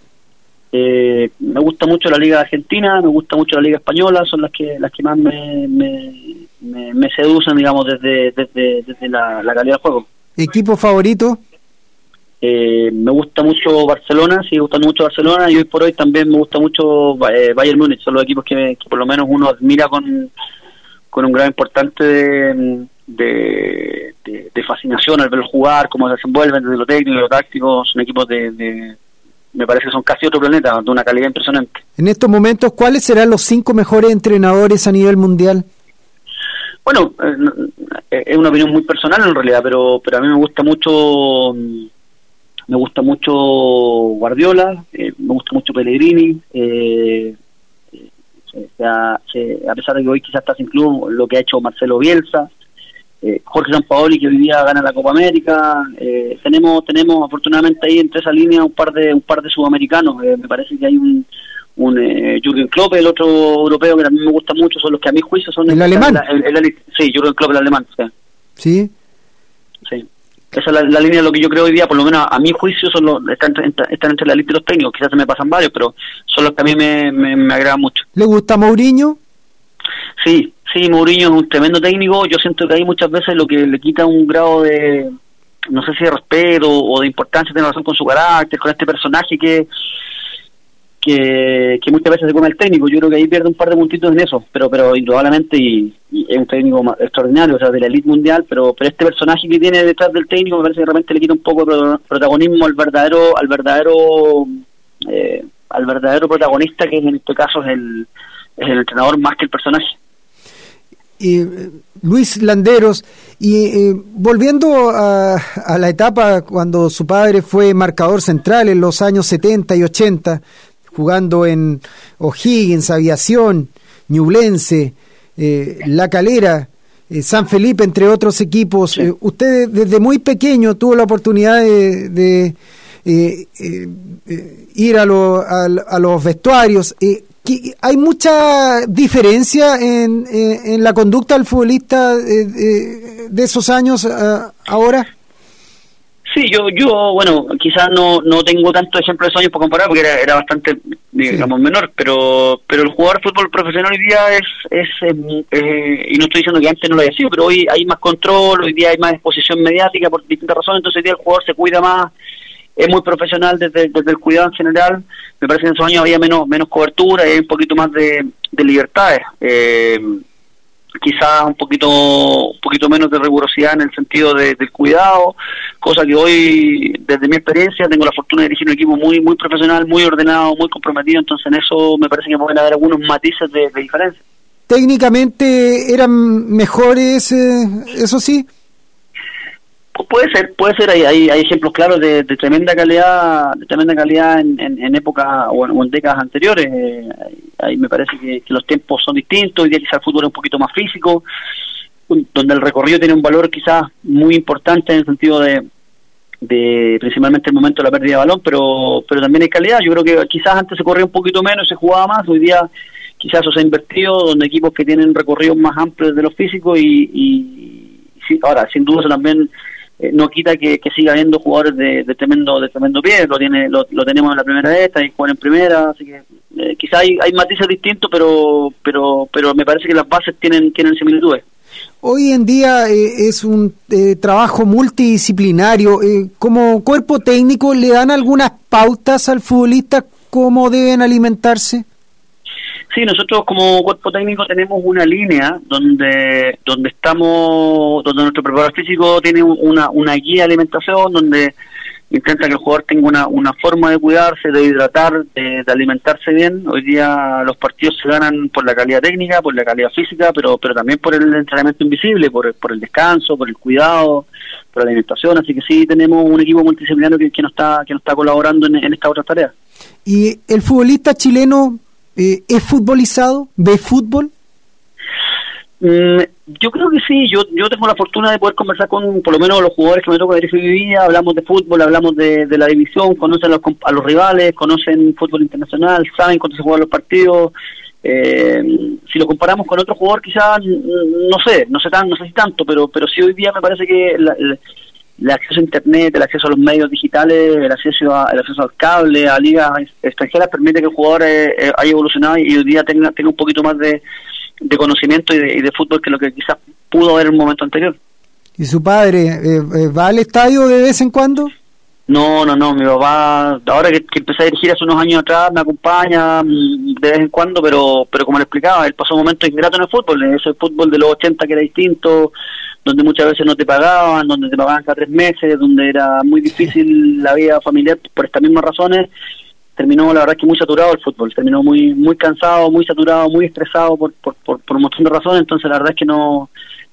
Eh, me gusta mucho la liga argentina, me gusta mucho la liga española, son las que las que más me me, me, me seducen, digamos, desde desde, desde la, la calidad del juego. ¿Equipo favorito? Eh, me gusta mucho Barcelona, sí, me gusta mucho Barcelona, y hoy por hoy también me gusta mucho eh, Bayern Múnich. Son los equipos que, que por lo menos uno admira con, con un grado importante de, de, de, de fascinación al verlos jugar, cómo se desenvuelven desde lo técnico y lo táctico. Son equipos de, de, me parece que son casi otro planeta, de una calidad impresionante. En estos momentos, ¿cuáles serán los cinco mejores entrenadores a nivel mundial? Bueno, eh, es una opinión muy personal en realidad, pero pero a mí me gusta mucho... Me gusta mucho Guardiola, eh, me gusta mucho Pellegrini, eh, eh, o sea, se, a pesar de que hoy quizás está sin club, lo que ha hecho Marcelo Bielsa, eh, Jorge Sampaoli, que hoy día gana la Copa América. Eh, tenemos tenemos afortunadamente ahí entre esa línea un par de un par de sudamericanos. Eh, me parece que hay un un eh, Jürgen Klopp, el otro europeo que también me gusta mucho, son los que a mi juicio son el, el alemán. El, el, el, sí, Jürgen Klopp, el alemán. Sí. Sí. Sí. Esa es la, la línea de lo que yo creo hoy día, por lo menos a, a mi juicio, son los, están, están entre la lista de los técnicos. Quizás se me pasan varios, pero son los que a mí me, me, me agradan mucho. ¿Le gusta Mourinho? Sí, sí, Mourinho es un tremendo técnico. Yo siento que ahí muchas veces lo que le quita un grado de, no sé si de respeto o de importancia, tiene razón con su carácter, con este personaje que que, que muchas veces se come el técnico. Yo creo que ahí pierde un par de puntitos en eso, pero pero indudablemente y, y es un técnico extraordinario, o sea, de la elite mundial, pero pero este personaje que tiene detrás del técnico me parece que de repente le quita un poco de protagonismo al verdadero al verdadero eh, al verdadero protagonista, que en este caso es el, es el entrenador más que el personaje. Eh, Luis Landeros, y eh, volviendo a, a la etapa cuando su padre fue marcador central en los años setenta y ochenta, jugando en O'Higgins, Aviación, Ñublense, eh, La Calera, eh, San Felipe, entre otros equipos. Sí. Eh, usted desde muy pequeño tuvo la oportunidad de, de eh, eh, eh, ir a, lo, a, a los vestuarios. Eh, ¿Hay mucha diferencia en, en, en la conducta del futbolista de, de, de esos años uh, ahora? Sí, yo, yo bueno, quizás no no tengo tanto ejemplo de esos años para comparar porque era, era bastante, digamos, sí. menor, pero pero el jugador de fútbol profesional hoy día es, es, es eh, y no estoy diciendo que antes no lo haya sido, pero hoy hay más control, hoy día hay más exposición mediática por distintas razones, entonces hoy día el jugador se cuida más, es muy profesional desde, desde el cuidado en general. Me parece que en esos años había menos menos cobertura y hay un poquito más de, de libertades, eh, quizás un poquito un poquito menos de rigurosidad en el sentido de, del cuidado, cosa que hoy, desde mi experiencia, tengo la fortuna de dirigir un equipo muy muy profesional, muy ordenado, muy comprometido, entonces en eso me parece que pueden haber algunos matices de, de diferencia. ¿Técnicamente eran mejores, eh, eso sí? Puede ser, puede ser, hay, hay, hay ejemplos claros de, de tremenda calidad, de tremenda calidad en, en, en épocas o en, o en décadas anteriores. Eh, ahí me parece que, que los tiempos son distintos, hoy día quizás el fútbol es un poquito más físico, donde el recorrido tiene un valor quizás muy importante en el sentido de, de principalmente el momento de la pérdida de balón, pero pero también hay calidad. Yo creo que quizás antes se corría un poquito menos, se jugaba más, hoy día quizás eso se ha invertido, donde equipos que tienen recorridos más amplios de los físicos y, y sí, ahora, sin duda eso también no quita que, que siga habiendo jugadores de, de tremendo de tremendo pie, lo tiene lo, lo tenemos en la primera de esta, y juegan en primera, así que eh, quizá hay, hay matices distintos, pero pero pero me parece que las bases tienen tienen similitudes. Hoy en día eh, es un eh, trabajo multidisciplinario. Eh, como cuerpo técnico, ¿le dan algunas pautas al futbolista cómo deben alimentarse? Sí, nosotros como cuerpo técnico tenemos una línea donde donde estamos, donde nuestro preparador físico tiene una una guía de alimentación, donde intenta que el jugador tenga una una forma de cuidarse, de hidratar, de, de alimentarse bien. Hoy día los partidos se ganan por la calidad técnica, por la calidad física, pero pero también por el entrenamiento invisible, por por el descanso, por el cuidado, por la alimentación. Así que sí tenemos un equipo multidisciplinario que, que nos está que nos está colaborando en, en estas otras tareas. ¿Y el futbolista chileno Eh, ¿es futbolizado? ¿Ve fútbol? Mm, yo creo que sí, yo yo tengo la fortuna de poder conversar con por lo menos los jugadores que me toca dirigir hoy día, hablamos de fútbol, hablamos de, de la división, conocen a los, a los rivales, conocen fútbol internacional, saben cuándo se juegan los partidos. Eh, si lo comparamos con otro jugador quizás, no sé, no sé tan, no sé si tanto, pero pero sí hoy día me parece que la, la, el acceso a internet, el acceso a los medios digitales, el acceso a, el acceso al cable, a ligas extranjeras permite que el jugador eh, haya evolucionado y hoy día tenga tenga un poquito más de, de conocimiento y de, y de fútbol que lo que quizás pudo haber en un momento anterior. ¿Y su padre eh, va al estadio de vez en cuando? No, no, no, mi papá, ahora que, que empecé a dirigir hace unos años atrás, me acompaña de vez en cuando, pero pero como le explicaba, él pasó momentos ingratos en el fútbol, ese fútbol de los ochenta que era distinto, donde muchas veces no te pagaban, donde te pagaban cada tres meses, donde era muy difícil la vida familiar por estas mismas razones. Terminó, la verdad, que muy saturado el fútbol, terminó muy muy cansado, muy saturado, muy estresado por por, por, por un montón de razones, entonces la verdad es que no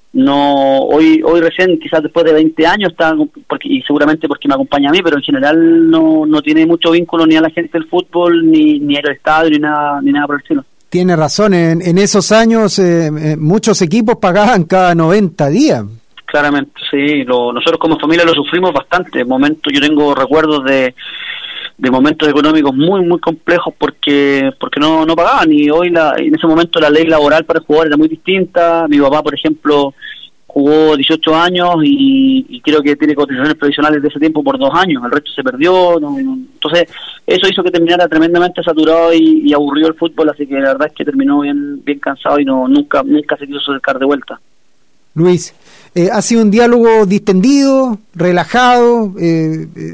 no hoy hoy recién, quizás después de veinte años, está porque y seguramente porque me acompaña a mí, pero en general no no tiene mucho vínculo ni a la gente del fútbol, ni ni al estadio, ni nada ni nada por el estilo. Tiene razón, en, en esos años eh, muchos equipos pagaban cada noventa días. Claramente, sí, lo, nosotros como familia lo sufrimos bastante. Momentos, yo tengo recuerdos de, de momentos económicos muy muy complejos porque porque no no pagaban, y hoy la, en ese momento la ley laboral para el jugador era muy distinta. Mi papá, por ejemplo, jugó dieciocho años y, y creo que tiene cotizaciones provisionales de ese tiempo por dos años, el resto se perdió, no, no, entonces eso hizo que terminara tremendamente saturado y, y aburrido el fútbol, así que la verdad es que terminó bien bien cansado y no nunca nunca se quiso acercar de vuelta. Luis, eh, ha sido un diálogo distendido, relajado, eh, eh,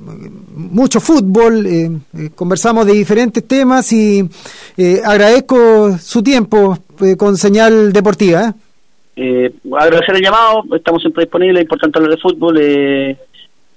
mucho fútbol, eh, eh, conversamos de diferentes temas y eh, agradezco su tiempo eh, con Señal Deportiva, ¿eh? Eh, agradecer el llamado, estamos siempre disponibles, es importante hablar de fútbol, eh,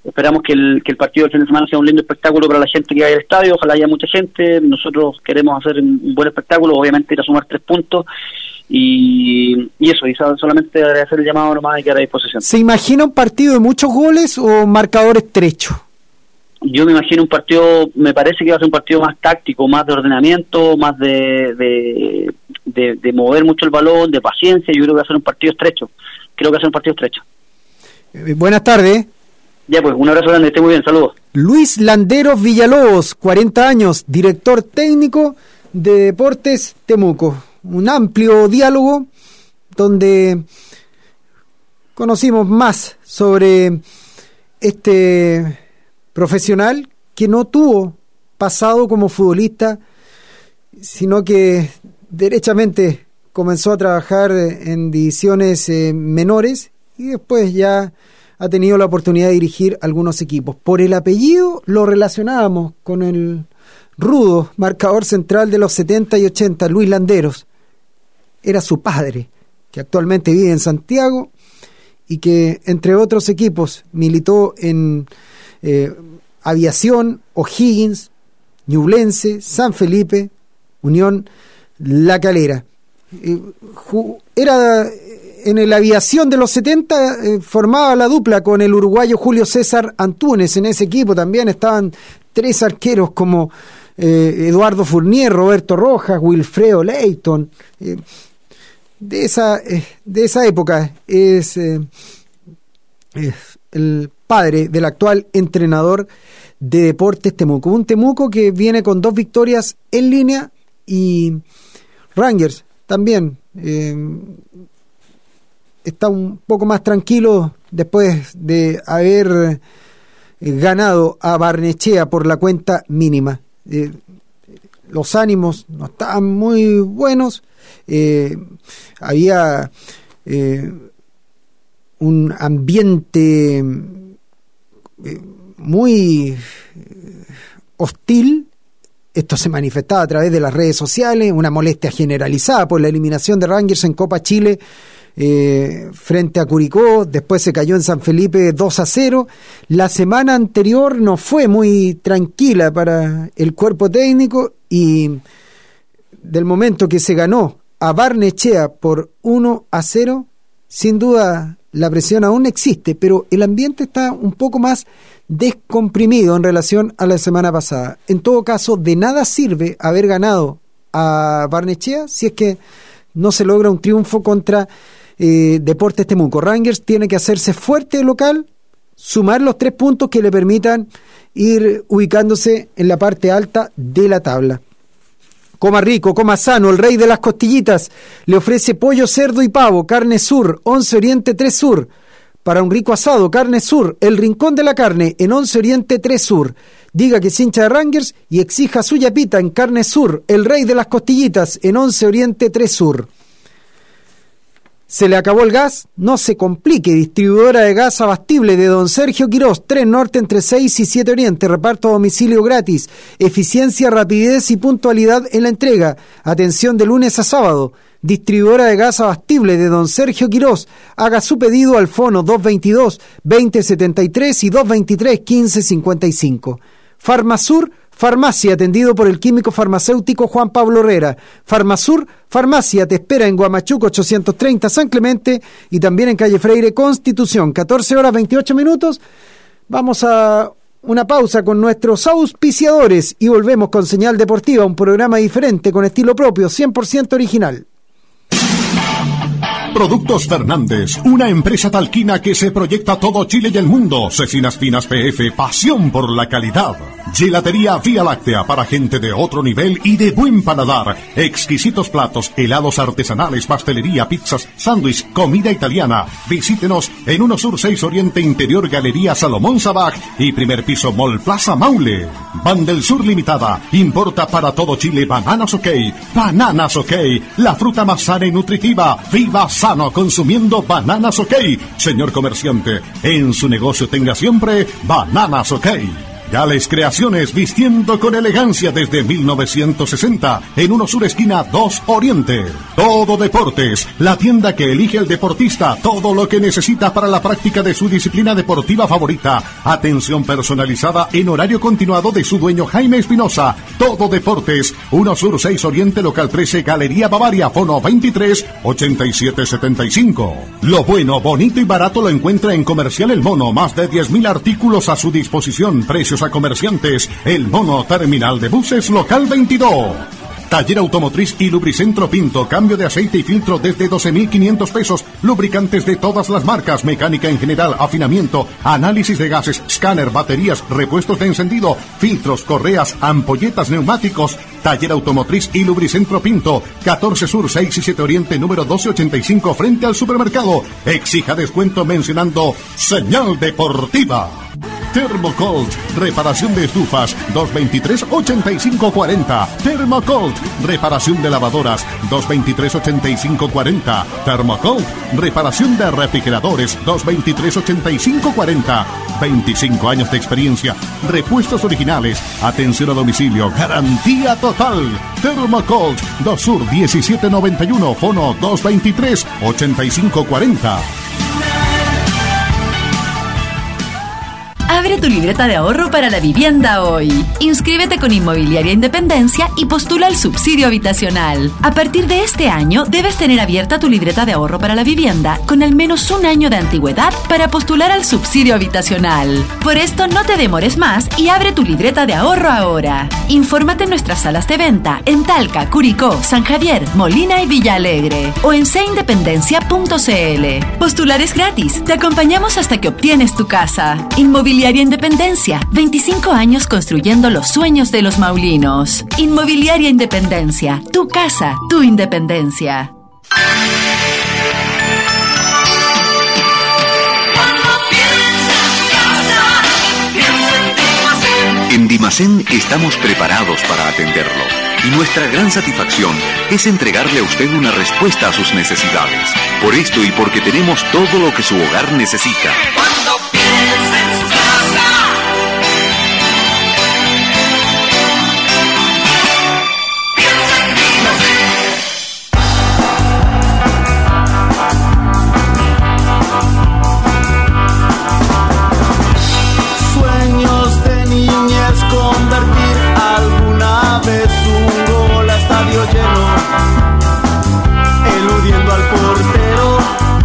esperamos que el, que el partido del fin de semana sea un lindo espectáculo para la gente que vaya al estadio, ojalá haya mucha gente, nosotros queremos hacer un buen espectáculo, obviamente ir a sumar tres puntos, y, y eso, y solamente agradecer el llamado nomás y quedar a disposición. ¿Se imagina un partido de muchos goles o marcador estrecho? Yo me imagino un partido, me parece que va a ser un partido más táctico, más de ordenamiento, más de, de, de, de mover mucho el balón, de paciencia. Yo creo que va a ser un partido estrecho, creo que va a ser un partido estrecho. Eh, buenas tardes. Ya pues, un abrazo grande, esté muy bien, saludos. Luis Landeros Villalobos, cuarenta años, director técnico de Deportes Temuco. Un amplio diálogo donde conocimos más sobre este profesional que no tuvo pasado como futbolista, sino que derechamente comenzó a trabajar en divisiones eh, menores y después ya ha tenido la oportunidad de dirigir algunos equipos. Por el apellido lo relacionábamos con el rudo marcador central de los setenta y ochenta, Luis Landeros. Era su padre, que actualmente vive en Santiago y que, entre otros equipos, militó en eh, Aviación, O'Higgins, Ñublense, San Felipe, Unión La Calera. Eh, era en el Aviación de los setenta, eh, formaba la dupla con el uruguayo Julio César Antúnez. En ese equipo también estaban tres arqueros como eh, Eduardo Fournier, Roberto Rojas, Wilfredo Leighton. Eh, de esa eh, de esa época es, eh, es el padre del actual entrenador de Deportes Temuco. Un Temuco que viene con dos victorias en línea y Rangers también eh, está un poco más tranquilo después de haber eh, ganado a Barnechea por la cuenta mínima. Eh, los ánimos no estaban muy buenos, eh, había eh, un ambiente eh, muy hostil. Esto se manifestaba a través de las redes sociales, una molestia generalizada por la eliminación de Rangers en Copa Chile eh, frente a Curicó. Después se cayó en San Felipe dos a cero. La semana anterior no fue muy tranquila para el cuerpo técnico y del momento que se ganó a Barnechea por uno a cero, sin duda la presión aún existe, pero el ambiente está un poco más descomprimido en relación a la semana pasada. En todo caso, de nada sirve haber ganado a Barnechea si es que no se logra un triunfo contra eh, Deportes Temuco. Rangers tiene que hacerse fuerte local, sumar los tres puntos que le permitan ir ubicándose en la parte alta de la tabla. Coma rico, coma sano, el rey de las costillitas le ofrece pollo, cerdo y pavo, Carne Sur, once Oriente tres Sur. Para un rico asado, Carne Sur, el rincón de la carne en once Oriente tres Sur. Diga que es hincha de Rangers y exija su yapita en Carne Sur, el rey de las costillitas en once Oriente tres Sur. ¿Se le acabó el gas? No se complique. Distribuidora de gas abastible de Don Sergio Quirós, tres Norte entre seis y siete Oriente. Reparto a domicilio gratis. Eficiencia, rapidez y puntualidad en la entrega. Atención de lunes a sábado. Distribuidora de gas abastible de Don Sergio Quirós. Haga su pedido al fono dos veintidós, veinte setenta y tres y dos veintitrés, quince cincuenta y cinco. Farmasur, farmacia, atendido por el químico farmacéutico Juan Pablo Herrera. Farmasur, farmacia, te espera en Guamachuco ochocientos treinta San Clemente y también en calle Freire Constitución. catorce horas veintiocho minutos. Vamos a una pausa con nuestros auspiciadores y volvemos con Señal Deportiva, un programa diferente con estilo propio, cien por ciento original. Productos Fernández, una empresa talquina que se proyecta a todo Chile y el mundo. Cecinas Finas P F, pasión por la calidad. Gelatería Vía Láctea, para gente de otro nivel y de buen paladar. Exquisitos platos, helados artesanales, pastelería, pizzas, sándwich, comida italiana. Visítenos en uno Sur seis Oriente Interior Galería Salomón Sabaj y primer piso Mall Plaza Maule. Ban del Sur Limitada, importa para todo Chile Bananas OK. Bananas OK, la fruta más sana y nutritiva. Viva sano consumiendo Bananas OK. Señor comerciante, en su negocio tenga siempre Bananas OK. Gales Creaciones, vistiendo con elegancia desde mil novecientos sesenta, en uno Sur esquina dos Oriente. Todo Deportes, la tienda que elige el deportista, todo lo que necesita para la práctica de su disciplina deportiva favorita. Atención personalizada en horario continuado de su dueño Jaime Espinosa. Todo Deportes, uno Sur seis Oriente, local trece, Galería Bavaria, fono veintitrés ochenta y siete setenta y cinco. Lo bueno, bonito y barato lo encuentra en Comercial El Mono, más de diez mil artículos a su disposición, precios a comerciantes. El Mono, terminal de buses, local veintidós. Taller Automotriz y Lubricentro Pinto, cambio de aceite y filtro desde doce mil quinientos pesos, lubricantes de todas las marcas, mecánica en general, afinamiento, análisis de gases, escáner, baterías, repuestos de encendido, filtros, correas, ampolletas, neumáticos. Taller Automotriz y Lubricentro Pinto, catorce Sur, seis y siete Oriente, número doce ochenta y cinco, frente al supermercado. Exija descuento mencionando Señal Deportiva. Thermocold, reparación de estufas, dos veintitrés ochenta y cinco cuarenta. Thermocold, reparación de lavadoras, dos veintitrés ochenta y cinco cuarenta. Thermocold, reparación de refrigeradores, dos veintitrés ochenta y cinco cuarenta. veinticinco años de experiencia, repuestos originales, atención a domicilio, garantía total. Thermocold, dos Sur diecisiete noventa y uno, fono dos veintitrés ochenta y cinco cuarenta. Abre tu libreta de ahorro para la vivienda hoy. Inscríbete con Inmobiliaria Independencia y postula el subsidio habitacional. A partir de este año, debes tener abierta tu libreta de ahorro para la vivienda con al menos un año de antigüedad para postular al subsidio habitacional. Por esto, no te demores más y abre tu libreta de ahorro ahora. Infórmate en nuestras salas de venta en Talca, Curicó, San Javier, Molina y Villa Alegre o en seindependencia punto c l. Postular es gratis. Te acompañamos hasta que obtienes tu casa. Inmobiliaria Independencia, veinticinco años construyendo los sueños de los maulinos. Inmobiliaria Independencia, tu casa, tu independencia. En Dimacén estamos preparados para atenderlo y nuestra gran satisfacción es entregarle a usted una respuesta a sus necesidades. Por esto y porque tenemos todo lo que su hogar necesita. Cuando piensa en su casa, piensa en Dimacén. Sueños de niñez, convertir alguna vez un gol a estadio lleno, eludiendo al portero.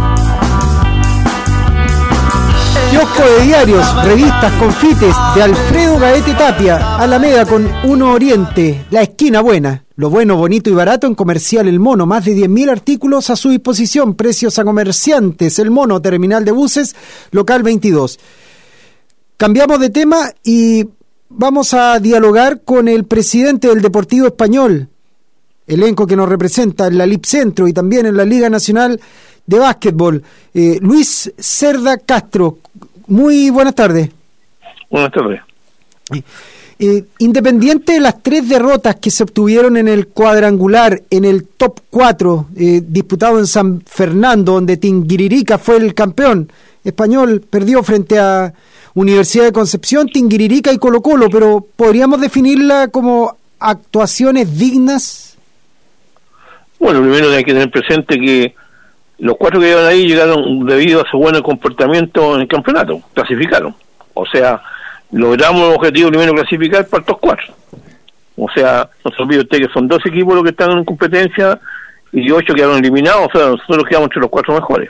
Kiosco de diarios, revistas, confites de Alfredo Gaete Tapia, Alameda con uno Oriente, la esquina buena. Lo bueno, bonito y barato en Comercial El Mono, más de diez mil artículos a su disposición, precios a comerciantes. El Mono, terminal de buses, local veintidós. Cambiamos de tema y vamos a dialogar con el presidente del Deportivo Español, elenco que nos representa en la Lip Centro y también en la Liga Nacional de Básquetbol, eh, Luis Cerda Castro. Muy buenas tardes. Buenas tardes. Eh, eh, independiente de las tres derrotas que se obtuvieron en el cuadrangular, en el top cuatro, eh, disputado en San Fernando, donde Tinguiririca fue el campeón, Español perdió frente a Universidad de Concepción, Tinguiririca y Colo Colo, pero ¿podríamos definirla como actuaciones dignas? Bueno, primero hay que tener presente que los cuatro que llegan ahí llegaron debido a su buen comportamiento en el campeonato, clasificaron. O sea, logramos el objetivo primero clasificar para estos cuatro. O sea, no se olvide usted que son dos equipos los que están en competencia y ocho quedaron eliminados, o sea, nosotros quedamos entre los cuatro mejores.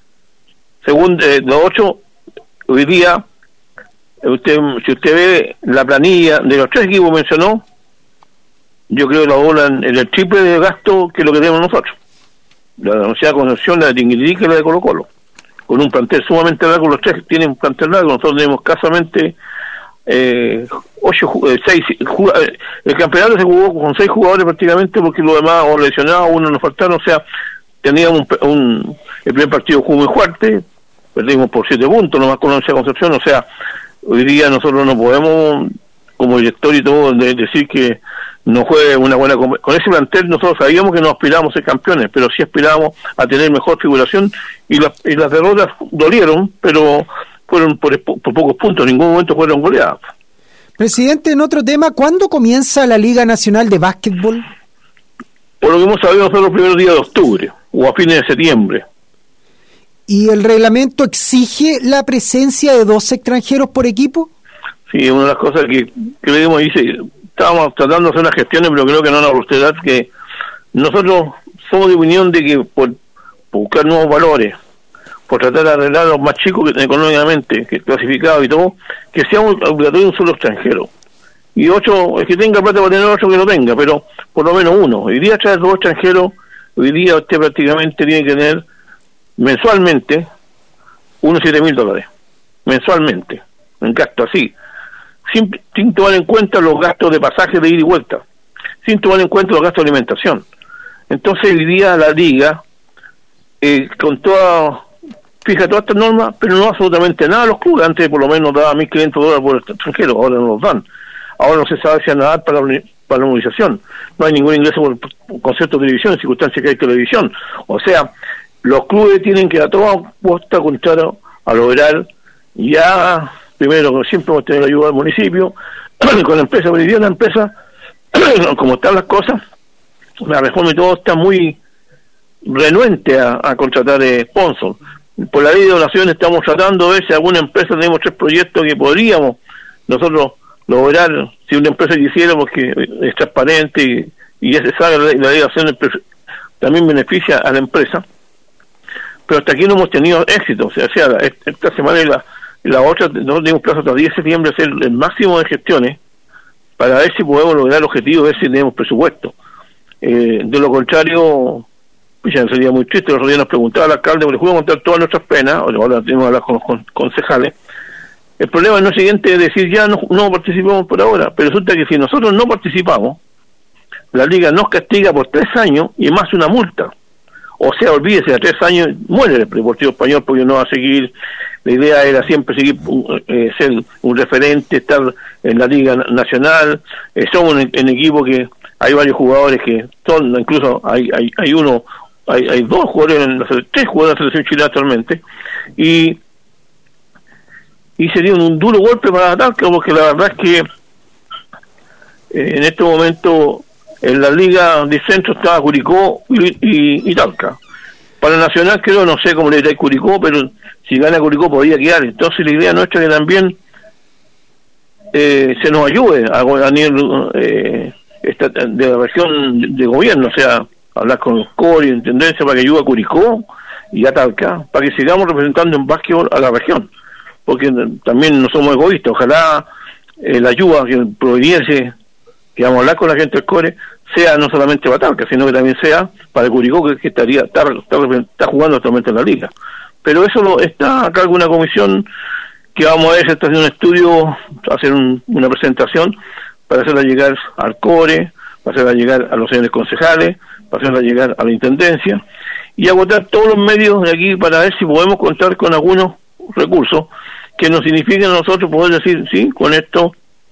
Según eh, los ocho, hoy día, usted si usted ve la planilla de los tres equipos mencionó, yo creo que la doblan en el triple de gasto que lo que tenemos nosotros. La de la Universidad de Concepción, la de Tinguiririca y la de Colo Colo, con un plantel sumamente largo. Los tres tienen un plantel largo, nosotros tenemos escasamente eh, ocho, eh, seis, eh, el campeonato se jugó con seis jugadores prácticamente, porque los demás o lesionados, uno nos faltaron. O sea, teníamos un, un el primer partido jugó muy fuerte, perdimos por siete puntos nomás con la Universidad de Concepción. O sea, hoy día nosotros no podemos, como director y todo, de decir que no fue una buena... Con ese plantel nosotros sabíamos que no aspirábamos a ser campeones, pero sí aspirábamos a tener mejor figuración, y, la, y las derrotas dolieron, pero fueron por, por pocos puntos, en ningún momento fueron goleadas. Presidente, en otro tema, ¿cuándo comienza la Liga Nacional de Básquetbol? Por lo que hemos sabido, fue los primeros días de octubre o a fines de septiembre. ¿Y el reglamento exige la presencia de dos extranjeros por equipo? Sí, una de las cosas que creemos, dice, estábamos tratando de hacer unas gestiones, pero creo que no nos gustaría que nosotros somos de opinión de que por, por buscar nuevos valores, por tratar de arreglar a los más chicos que, económicamente, que clasificados y todo, que sea obligatorio un solo extranjero. Y ocho, el que tenga plata para tener otro que lo tenga, pero por lo menos uno. Hoy día traer dos extranjeros, hoy día usted prácticamente tiene que tener mensualmente unos siete mil dólares. Mensualmente. En gasto así. Sin, sin tomar en cuenta los gastos de pasaje de ida y vuelta. Sin tomar en cuenta los gastos de alimentación. Entonces hoy día la liga, eh, con toda... fija todas estas normas, pero no absolutamente nada a los clubes. Antes por lo menos daba mil quinientos dólares por extranjero, ahora no los dan. Ahora no se sabe si van a dar para la, para la movilización. No hay ningún ingreso por, por concepto de televisión, en circunstancias que hay televisión. O sea, los clubes tienen que a toda costa contrario a lograr ya, primero, siempre vamos a tener la ayuda del municipio, con la empresa, pero hoy día la empresa, como están las cosas, la reforma y todo está muy renuente a, a contratar eh, sponsor. Por la ley de donaciones estamos tratando de ver si alguna empresa, tenemos tres proyectos que podríamos nosotros lograr, si una empresa quisiera, porque es transparente y, y ya se sabe, la, la ley de donaciones también beneficia a la empresa, pero hasta aquí no hemos tenido éxito. O sea, o sea esta semana y la, y la otra, nosotros tenemos plazo hasta el diez de septiembre hacer el máximo de gestiones para ver si podemos lograr el objetivo, ver si tenemos presupuesto. Eh, de lo contrario, ya sería muy triste. El otro día nos preguntaba el alcalde, porque le a contar todas nuestras penas, ahora tenemos que hablar con los con, concejales. El problema no es siguiente, es decir, ya no, no participamos por ahora, pero resulta que si nosotros no participamos, la liga nos castiga por tres años y más una multa. O sea, olvídese, a tres años muere el Deportivo Español porque no va a seguir. La idea era siempre seguir eh, ser un referente, estar en la liga nacional. Eh, somos un, un equipo que hay varios jugadores que son, incluso hay hay, hay uno, hay, hay dos jugadores, en la, tres jugadores en la selección chilena actualmente, y y sería un, un duro golpe para Talca, porque la verdad es que eh, en este momento en la liga de centro estaba Curicó y, y, y Talca. Para Nacional creo, no sé cómo le irá Curicó, pero si gana Curicó podría quedar. Entonces la idea nuestra es que también eh, se nos ayude a, a nivel eh, esta, de la región de, de gobierno, o sea, hablar con los core y en tendencia para que ayude a Curicó y a Talca, para que sigamos representando en básquetbol a la región, porque también no somos egoístas. Ojalá eh, la ayuda que proveniese, que vamos a hablar con la gente del core, sea no solamente para Talca, sino que también sea para Curicó, que, que estaría está, está, está jugando actualmente en la liga. Pero eso lo, está acá alguna comisión que vamos a ver si está haciendo un estudio, hacer un, una presentación para hacerla llegar al core, para hacerla llegar a los señores concejales, para hacerla llegar a la intendencia y agotar todos los medios de aquí para ver si podemos contar con algunos recursos que nos signifiquen a nosotros poder decir, sí, con esto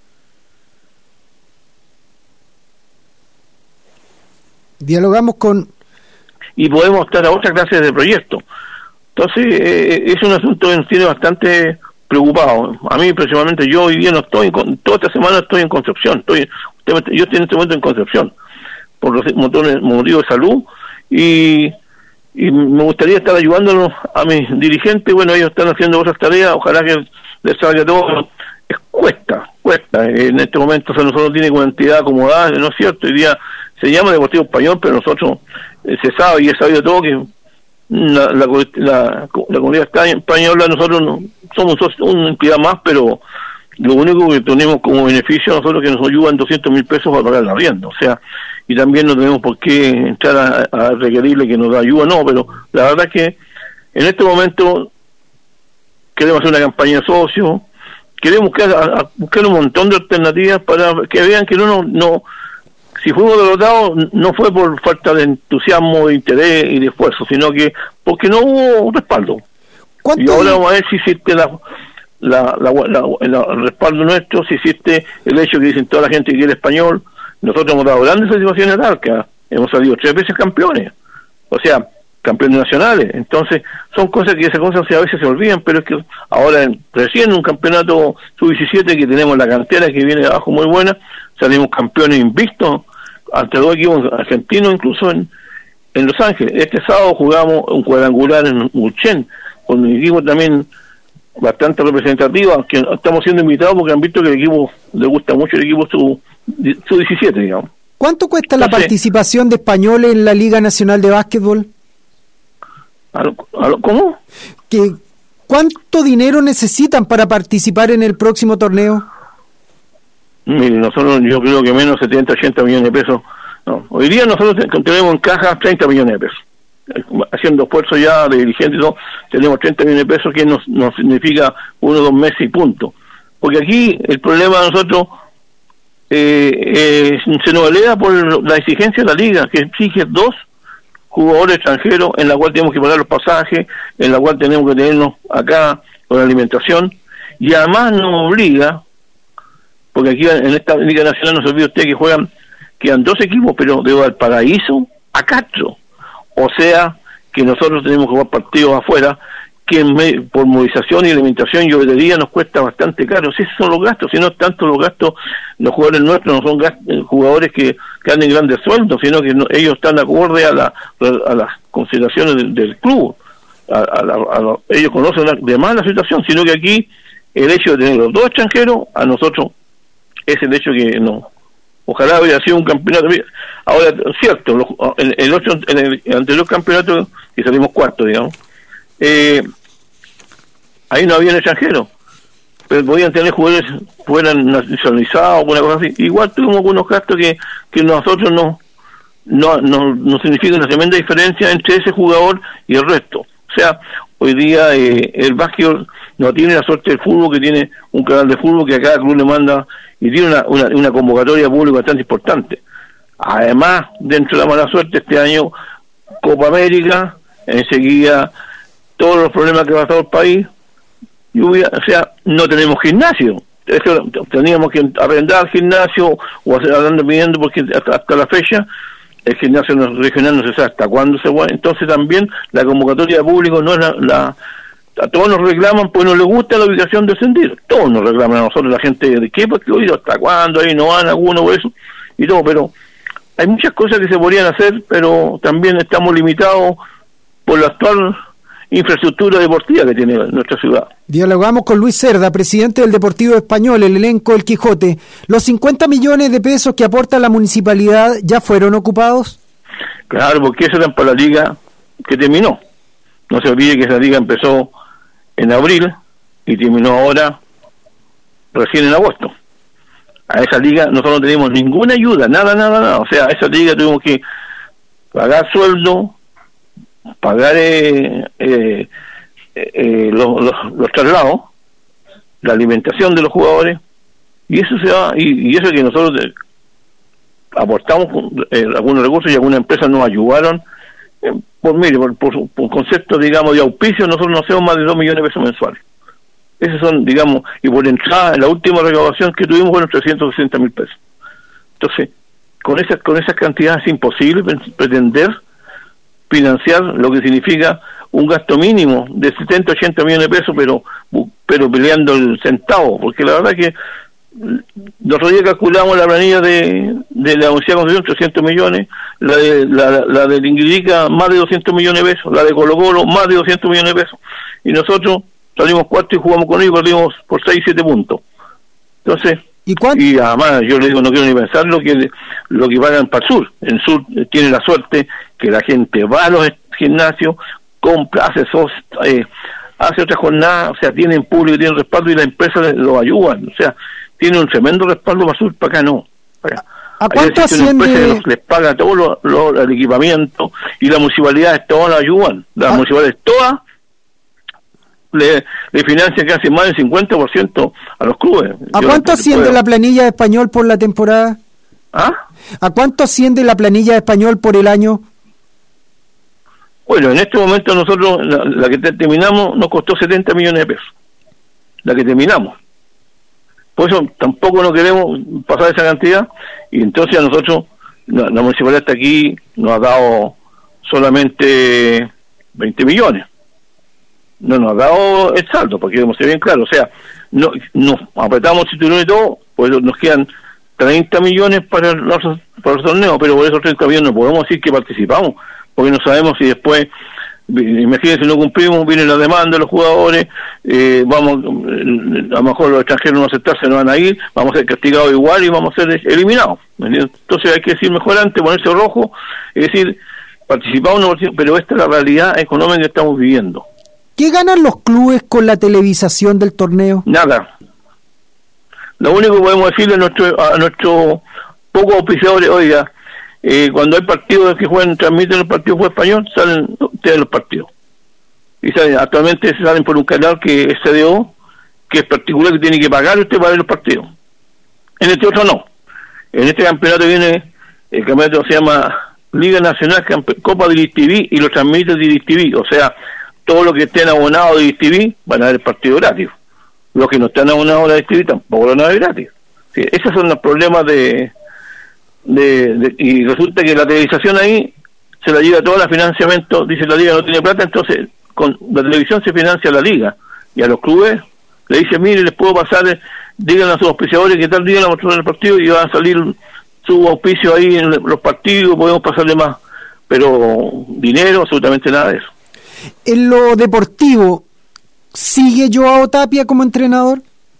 dialogamos con y podemos estar a otra clase de proyectos. Entonces eh, es un asunto que nos tiene bastante preocupado. A mí personalmente, yo hoy día no estoy en, toda esta semana estoy en Concepción, estoy yo estoy en este momento en Concepción por los motivos, motivos de salud, y y me gustaría estar ayudándonos a mis dirigentes. Bueno, ellos están haciendo otras tareas, ojalá que les salga todo. Es, cuesta, cuesta, en este momento, o sea, nosotros tiene una entidad acomodada, no es cierto, hoy día se llama Deportivo Español, pero nosotros eh, se sabe y es sabido todo que la, la, la, la comunidad española, nosotros no, somos una entidad más, pero lo único que tenemos como beneficio a nosotros es que nos ayudan doscientos mil pesos para pagar la arriendo, o sea, y también no tenemos por qué entrar a, a requerirle que nos da ayuda, no, pero la verdad es que en este momento queremos hacer una campaña de socios, queremos buscar, a, a buscar un montón de alternativas para que vean que no, no, no si fuimos derrotados no fue por falta de entusiasmo, de interés y de esfuerzo, sino que porque no hubo respaldo. Y ahora vamos a ver si existe la, la, la, la, la, el respaldo nuestro, si existe el hecho que dicen toda la gente que quiere español. Nosotros hemos dado grandes satisfacciones a Talca, hemos salido tres veces campeones. O sea, campeones nacionales. Entonces, son cosas que esas cosas a veces se olvidan, pero es que ahora, recién en un campeonato sub diecisiete que tenemos la cantera que viene de abajo muy buena, salimos campeones invictos ante dos equipos argentinos, incluso en, en Los Ángeles. Este sábado jugamos un cuadrangular en Mulchen, con un equipo también bastante representativo, que estamos siendo invitados porque han visto que el equipo le gusta mucho el equipo sub diecisiete, digamos. ¿Cuánto cuesta Entonces, la participación de españoles en la Liga Nacional de Básquetbol? ¿Cómo? ¿Que, ¿Cuánto dinero necesitan para participar en el próximo torneo? Mire, nosotros yo creo que menos setenta, ochenta millones de pesos. No, hoy día nosotros tenemos en caja treinta millones de pesos. Haciendo esfuerzo ya de dirigente y todo, tenemos treinta millones de pesos, que nos, nos significa uno o dos meses y punto. Porque aquí el problema de nosotros eh, eh, se nos eleva por la exigencia de la liga, que exige dos jugadores extranjeros, en la cual tenemos que pagar los pasajes, en la cual tenemos que tenernos acá con la alimentación, y además nos obliga, porque aquí en esta Liga Nacional no se olvide usted que juegan, quedan dos equipos, pero de Valparaíso a Castro, o sea que nosotros tenemos que jugar partidos afuera, que me, por movilización y alimentación y hotelería nos cuesta bastante caro. Si esos son los gastos, si no tanto los gastos, los jugadores nuestros no son gastos, jugadores que ganen grandes sueldos, sino que no, ellos están acorde a, la, a las consideraciones del, del club. A, a la, a la, ellos conocen la, de más la situación, sino que aquí el hecho de tener los dos extranjeros, a nosotros es el hecho que no. Ojalá hubiera sido un campeonato. Ahora, cierto, los, el, el, otro, en el anterior campeonato, que salimos cuarto, digamos, eh, ahí no había extranjeros, pero podían tener jugadores fueran nacionalizados o una cosa así. Igual tuvimos algunos gastos que, que nosotros no, no, no, no significa una tremenda diferencia entre ese jugador y el resto. O sea, hoy día eh, el básquet no tiene la suerte del fútbol, que tiene un canal de fútbol que a cada club le manda y tiene una, una, una convocatoria pública bastante importante. Además, dentro de la mala suerte este año, Copa América, enseguida todos los problemas que ha pasado el país, lluvia, o sea, no tenemos gimnasio. Eso, teníamos que arrendar gimnasio o hacer andando pidiendo, porque hasta, hasta la fecha el gimnasio regional no se sabe hasta cuándo se va. Entonces también la convocatoria de público no es la, la a todos nos reclaman, pues no les gusta la ubicación de ascendir, todos nos reclaman a nosotros, la gente de qué, porque oído hasta cuándo, ahí no van algunos o eso y todo, pero hay muchas cosas que se podrían hacer, pero también estamos limitados por la actual infraestructura deportiva que tiene nuestra ciudad. Dialogamos con Luis Cerda, presidente del Deportivo Español, el elenco El Quijote. ¿Los cincuenta millones de pesos que aporta la municipalidad ya fueron ocupados? Claro, porque eso era para la liga que terminó. No se olvide que esa liga empezó en abril y terminó ahora recién en agosto. A esa liga nosotros no tenemos ninguna ayuda, nada, nada, nada. O sea, a esa liga tuvimos que pagar sueldo, pagar eh, eh, eh, los, los, los traslados, la alimentación de los jugadores, y eso se va, y, y eso que nosotros eh, aportamos eh, algunos recursos y algunas empresas nos ayudaron, eh, por mire, por, por, por concepto, digamos, de auspicio, nosotros no hacemos más de dos millones de pesos mensuales. Esos son, digamos, y por entrada, la última recaudación que tuvimos fueron trescientos sesenta mil pesos. Entonces, con esas, con esas cantidades es imposible pretender financiar lo que significa un gasto mínimo de setenta, ochenta millones de pesos, pero pero peleando el centavo, porque la verdad que nosotros ya calculamos la planilla de, de la Universidad de Concepción, trescientos millones, la de la, la de Ingridica, más de doscientos millones de pesos, la de Colo Colo, más de doscientos millones de pesos, y nosotros salimos cuarto y jugamos con ellos y perdimos por seis, siete puntos. Entonces, ¿Y, y además yo le digo, no quiero ni pensar lo que lo que pagan para el sur. El sur tiene la suerte que la gente va a los gimnasios, compra, hace esos, eh, hace otras jornadas, o sea, tienen público, tienen respaldo y las empresas los ayudan, o sea, tiene un tremendo respaldo para el sur, para acá no. Para acá. ¿A cuánto asciende? Les paga todo lo, lo, el equipamiento y las municipalidades todas lo ayudan, las ¿Ah? municipalidades todas Le, le financian casi más del cincuenta por ciento a los clubes. ¿A Yo cuánto asciende puedo. la planilla de Español por la temporada? ¿Ah? ¿A cuánto asciende la planilla de Español por el año? Bueno, en este momento nosotros, la, la que terminamos, nos costó setenta millones de pesos. La que terminamos. Por eso tampoco no queremos pasar esa cantidad, y entonces a nosotros, la, la municipalidad está aquí, nos ha dado solamente veinte millones. No nos ha dado el saldo, porque debemos ser bien claros. O sea, no, nos apretamos cinturón y todo, pues nos quedan treinta millones para los, para los torneos, pero por esos treinta millones no podemos decir que participamos, porque no sabemos si después, imagínense, si no cumplimos, viene la demanda de los jugadores, eh, vamos, a lo mejor los extranjeros no aceptarse, no van a ir, vamos a ser castigados igual y vamos a ser eliminados. Entonces hay que decir mejor antes, ponerse rojo, es decir, participamos, no participamos, pero esta es la realidad económica que estamos viviendo. ¿Qué ganan los clubes con la televisación del torneo? Nada. Lo único que podemos decirle a nuestro, a nuestros pocos auspiciadores, oiga, eh, cuando hay partidos que juegan, transmiten el partido fue español, salen ustedes los partidos. Y salen, actualmente salen por un canal que es C D O, que es particular, que tiene que pagar usted para ver los partidos. En este otro no. En este campeonato viene, el campeonato se llama Liga Nacional Campe- Copa de DirecTV y lo transmite DirecTV, o sea, todos los que estén abonados de DirecTV van a ver el partido gratis. Los que no están abonados a DirecTV tampoco lo van a ver gratis. Sí, esos son los problemas de, de, de... Y resulta que la televisación ahí se la lleva todo el financiamiento, dice la liga no tiene plata, entonces con la televisión se financia la liga. Y a los clubes le dice, mire, les puedo pasar, digan a sus auspiciadores que tal día la mostró en el partido y va a salir su auspicio ahí en los partidos, podemos pasarle más. Pero dinero, absolutamente nada de eso. En lo deportivo, ¿sigue Joao Tapia como entrenador?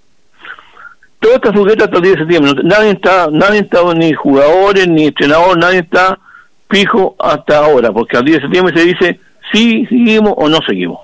Todo está sujeto hasta el diez de septiembre. Nadie está, nadie está, ni jugadores, ni entrenador, nadie está fijo hasta ahora, porque al diez de septiembre se dice si seguimos o no seguimos.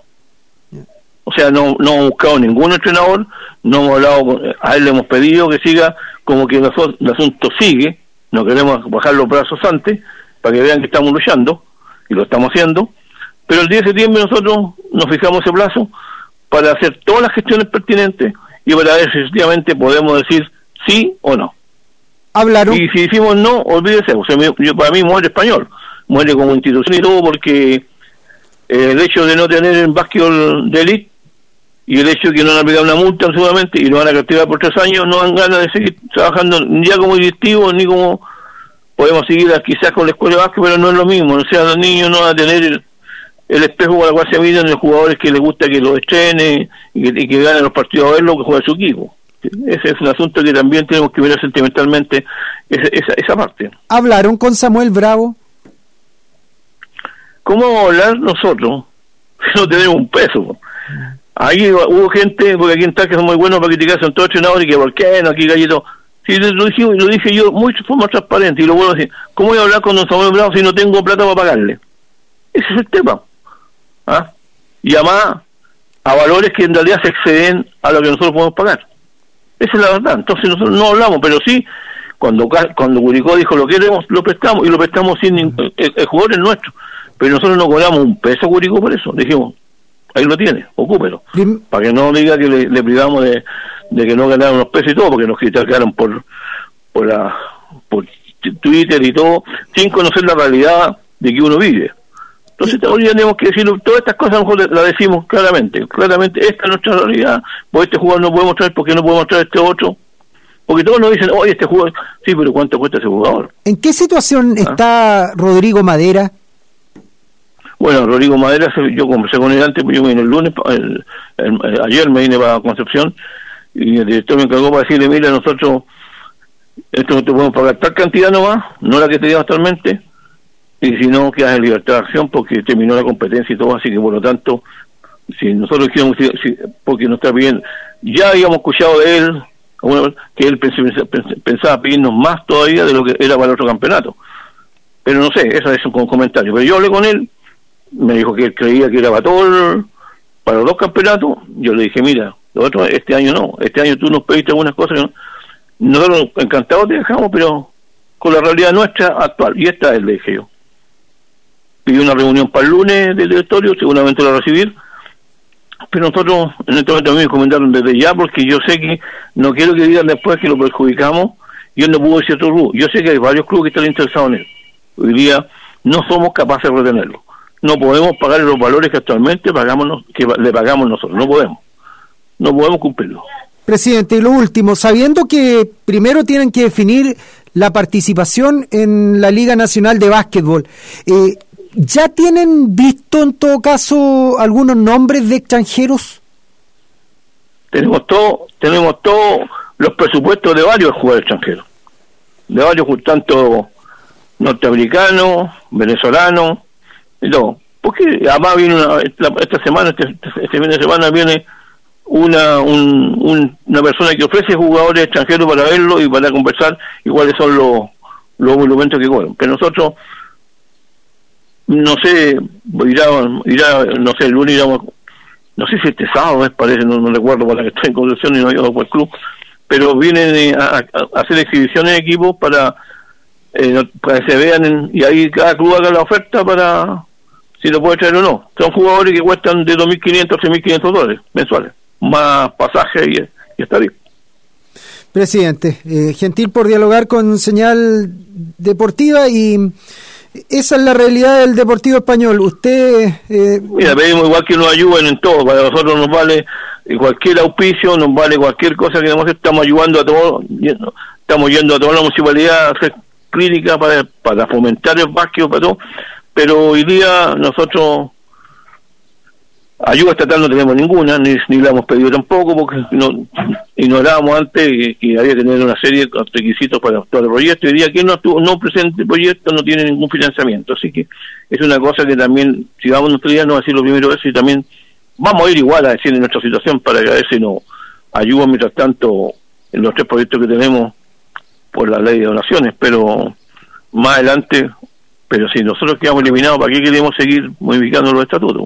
O sea, no, no hemos buscado ningún entrenador, no hemos hablado, con, a él le hemos pedido que siga, como que el, el asunto sigue, no queremos bajar los brazos antes, para que vean que estamos luchando, y lo estamos haciendo. Pero el diez de septiembre nosotros nos fijamos ese plazo para hacer todas las gestiones pertinentes y para ver si efectivamente podemos decir sí o no. Hablaron. Y si decimos no, olvídese, o sea, yo, para mí muere español, muere como institución y todo, porque eh, el hecho de no tener el básquetbol de élite y el hecho de que no han aplicado una multa seguramente y lo van a castigar por tres años, no dan ganas de seguir trabajando ni ya como directivos ni como podemos seguir quizás con la escuela de básquet, pero no es lo mismo. O sea, los niños no van a tener el el espejo con el cual se miran los jugadores que les gusta que lo estrene y que, y que ganen los partidos a ver lo que juega su equipo. Ese es un asunto que también tenemos que ver sentimentalmente, esa, esa, esa parte. ¿Hablaron con Samuel Bravo? ¿Cómo vamos a hablar nosotros si no tenemos un peso? Ahí hubo gente, porque aquí en Talca son muy buenos para criticar, son todos entrenadores, que por qué no, aquí gallito. Sí, lo dije, lo dije yo muy de forma transparente y lo vuelvo a decir. ¿Cómo voy a hablar con don Samuel Bravo si no tengo plata para pagarle? Ese es el tema. ¿Ah? Y además a valores que en realidad se exceden a lo que nosotros podemos pagar. Esa es la verdad. Entonces nosotros no hablamos, pero sí, cuando cuando Curicó dijo lo queremos, lo prestamos, y lo prestamos sin el, el jugador es nuestro, pero nosotros no cobramos un peso a Curicó por eso. Dijimos, ahí lo tiene, ocúpelo, Prim- para que no diga que le, le privamos de, de que no ganaron los pesos y todo, porque nos criticaron por por la por Twitter y todo, sin conocer la realidad de que uno vive. Entonces hoy tenemos que decir, todas estas cosas a lo mejor las decimos claramente, claramente, esta es nuestra realidad, pues este jugador no podemos traer porque no podemos traer este otro, porque todos nos dicen, oye, este jugador, sí, pero ¿cuánto cuesta ese jugador? ¿En qué situación ¿Ah? está Rodrigo Madera? Bueno, Rodrigo Madera, yo conversé con él antes, pues yo vine el lunes, el, el, el, ayer me vine para Concepción, y el director me encargó para decirle, mira, nosotros, esto no te podemos pagar tal cantidad nomás, no la que te digo actualmente, y si no quedas en libertad de acción porque terminó la competencia y todo, así que por lo tanto, si nosotros queremos, si, si, porque no está bien, ya habíamos escuchado de él, bueno, que él pensaba, pensaba pedirnos más todavía de lo que era para el otro campeonato, pero no sé, eso es un comentario, pero yo hablé con él, me dijo que él creía que era para todo el, para los dos campeonatos, yo le dije, mira, lo otro, este año no, este año tú nos pediste algunas cosas que no, nosotros encantados te dejamos, pero con la realidad nuestra actual, y esta es, le dije yo. Pidió una reunión para el lunes del directorio, seguramente la va a recibir, pero nosotros en este momento a mí me comentaron desde ya, porque yo sé que no quiero que digan después que lo perjudicamos, y él no pudo decir otro rubro. Yo sé que hay varios clubes que están interesados en él. Hoy día no somos capaces de retenerlo. No podemos pagar los valores que actualmente pagamos, que le pagamos nosotros, no podemos. No podemos cumplirlo. Presidente, y lo último, sabiendo que primero tienen que definir la participación en la Liga Nacional de Básquetbol, eh, ¿Ya tienen visto en todo caso algunos nombres de extranjeros? Tenemos todo, tenemos todos los presupuestos de varios jugadores extranjeros, de varios, tanto norteamericanos, venezolanos, y todo. Porque además viene una, esta, esta semana, este, este fin de semana viene una un, un, una persona que ofrece jugadores extranjeros para verlo y para conversar y cuáles son los los monumentos que cobran. Pero nosotros, no sé, irá, irá no sé, el lunes iramos, no sé si este sábado me parece, no, no recuerdo, para que estoy en Concepción y no he ido por el club, pero vienen a, a, a hacer exhibiciones de equipos para, eh, para que se vean en, y ahí cada club haga la oferta para si lo puede traer o no. Son jugadores que cuestan de dos mil quinientos a tres mil quinientos dólares mensuales, más pasaje y, y estadio. Presidente, eh, gentil por dialogar con Señal Deportiva, y esa es la realidad del Deportivo Español. Usted... Eh... Mira, pedimos igual que nos ayuden en todo. Para nosotros nos vale cualquier auspicio, nos vale cualquier cosa que queremos hacer. Estamos ayudando a todos, estamos yendo a toda la municipalidad a hacer clínicas para, para fomentar el básquet, para todo. Pero hoy día nosotros ayuda estatal no tenemos ninguna, ni, ni la hemos pedido tampoco, porque no ignorábamos antes que, que había que tener una serie de requisitos para todo el proyecto. Hoy día quien no, estuvo, no presente el proyecto no tiene ningún financiamiento, así que es una cosa que también, si vamos nuestro día, no va a decir lo primero eso, y también vamos a ir igual a decir en nuestra situación para que a ver si nos ayudan mientras tanto en los tres proyectos que tenemos por la ley de donaciones, pero más adelante. Pero si nosotros quedamos eliminados, ¿para qué queremos seguir modificando los estatutos?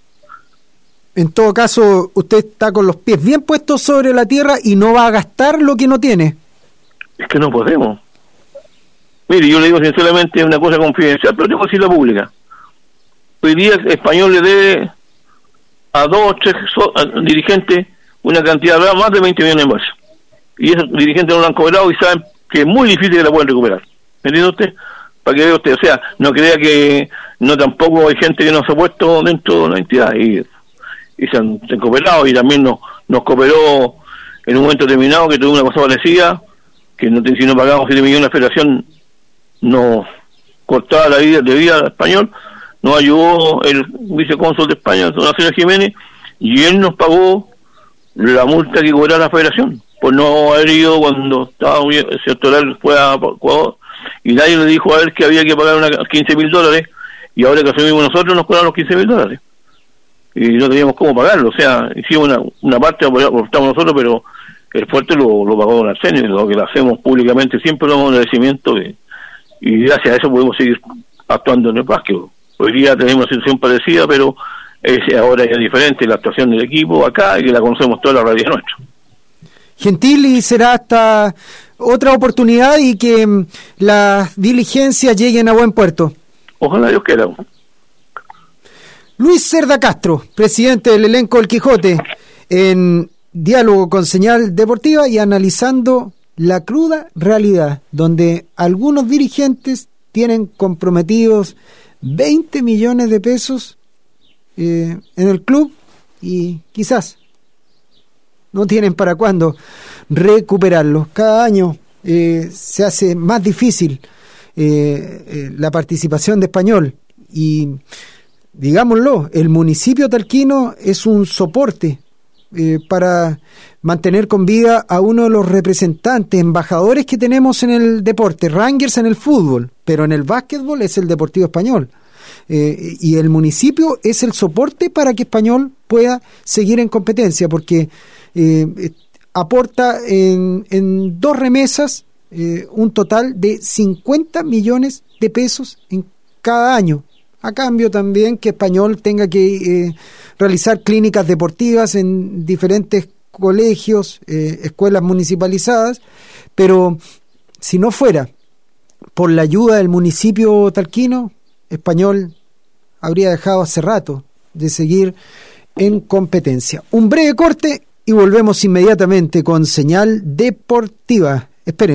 En todo caso, usted está con los pies bien puestos sobre la tierra y no va a gastar lo que no tiene. Es que no podemos. Mire, yo le digo sinceramente, es una cosa confidencial, pero tengo que decirlo pública. Hoy día el Español le debe a dos o tres so, a dirigentes una cantidad de más de veinte millones de bolsa. Y esos dirigentes no lo han cobrado y saben que es muy difícil que la puedan recuperar. ¿Me entiende usted? Para que vea usted, o sea, no crea que no tampoco hay gente que no se ha puesto dentro de la entidad y, y se, han, se han cooperado, y también nos, nos cooperó en un momento determinado que tuvo una cosa parecida, que no, si no pagamos siete millones la federación nos cortaba la vida de vida al Español. Nos ayudó el vicecónsul de España, don Antonio Jiménez, y él nos pagó la multa que cobraba la federación por no haber ido cuando estaba el sectoral fue a Ecuador, y nadie le dijo a él que había que pagar una quince mil dólares, y ahora que asumimos nosotros nos cobraron los quince mil dólares y no teníamos cómo pagarlo. O sea, hicimos una, una parte, aportamos nosotros, pero el fuerte lo, lo pagó don Arsenio, y lo que lo hacemos públicamente siempre lo damos un agradecimiento, y, y gracias a eso podemos seguir actuando en el básquet. Hoy día tenemos una situación parecida, pero es, ahora es diferente la actuación del equipo acá, y que la conocemos toda la realidad nuestra. Gentil, y será hasta otra oportunidad y que mm, las diligencias lleguen a buen puerto. Ojalá Dios quiera. Luis Cerda Castro, presidente del elenco El Quijote, en diálogo con Señal Deportiva y analizando la cruda realidad, donde algunos dirigentes tienen comprometidos veinte millones de pesos eh, en el club y quizás no tienen para cuándo recuperarlos. Cada año eh, se hace más difícil eh, eh, la participación de Español, y digámoslo, el municipio talquino es un soporte eh, para mantener con vida a uno de los representantes, embajadores que tenemos en el deporte, Rangers en el fútbol, pero en el básquetbol es el Deportivo Español. Eh, y el municipio es el soporte para que Español pueda seguir en competencia, porque eh, eh, aporta en, en dos remesas eh, un total de cincuenta millones de pesos en cada año, a cambio también que Español tenga que eh, realizar clínicas deportivas en diferentes colegios, eh, escuelas municipalizadas, pero si no fuera por la ayuda del municipio talquino, Español habría dejado hace rato de seguir en competencia. Un breve corte y volvemos inmediatamente con Señal Deportiva. Espérenos.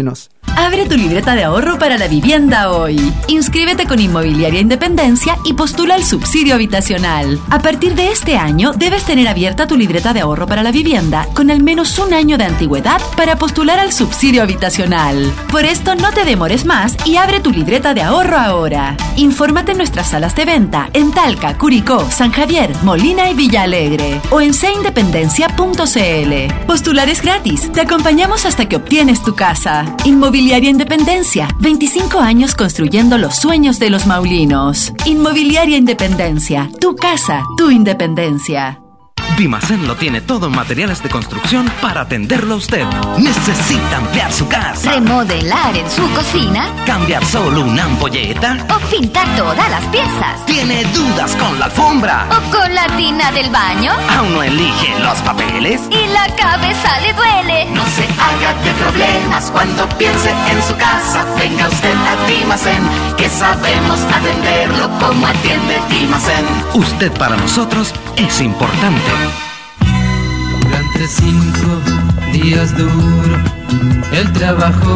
Abre tu libreta de ahorro para la vivienda hoy. Inscríbete con Inmobiliaria Independencia y postula el subsidio habitacional. A partir de este año, debes tener abierta tu libreta de ahorro para la vivienda con al menos un año de antigüedad para postular al subsidio habitacional. Por esto, no te demores más y abre tu libreta de ahorro ahora. Infórmate en nuestras salas de venta en Talca, Curicó, San Javier, Molina y Villa Alegre o en seindependencia punto c l. Postular es gratis. Te acompañamos hasta que obtienes tu casa. Inmobiliaria Independencia. veinticinco años construyendo los sueños de los maulinos. Inmobiliaria Independencia. Tu casa, tu independencia. Dimacén lo tiene todo en materiales de construcción para atenderlo a usted. ¿Necesita ampliar su casa? ¿Remodelar en su cocina? ¿Cambiar solo una ampolleta? ¿O pintar todas las piezas? ¿Tiene dudas con la alfombra? ¿O con la tina del baño? ¿Aún no elige los papeles? ¿Y la cabeza le duele? No se haga de problemas cuando piense en su casa. Venga usted a Dimacén, que sabemos atenderlo como atiende Dimacén. Usted para nosotros es importante. Durante cinco días duro el trabajo,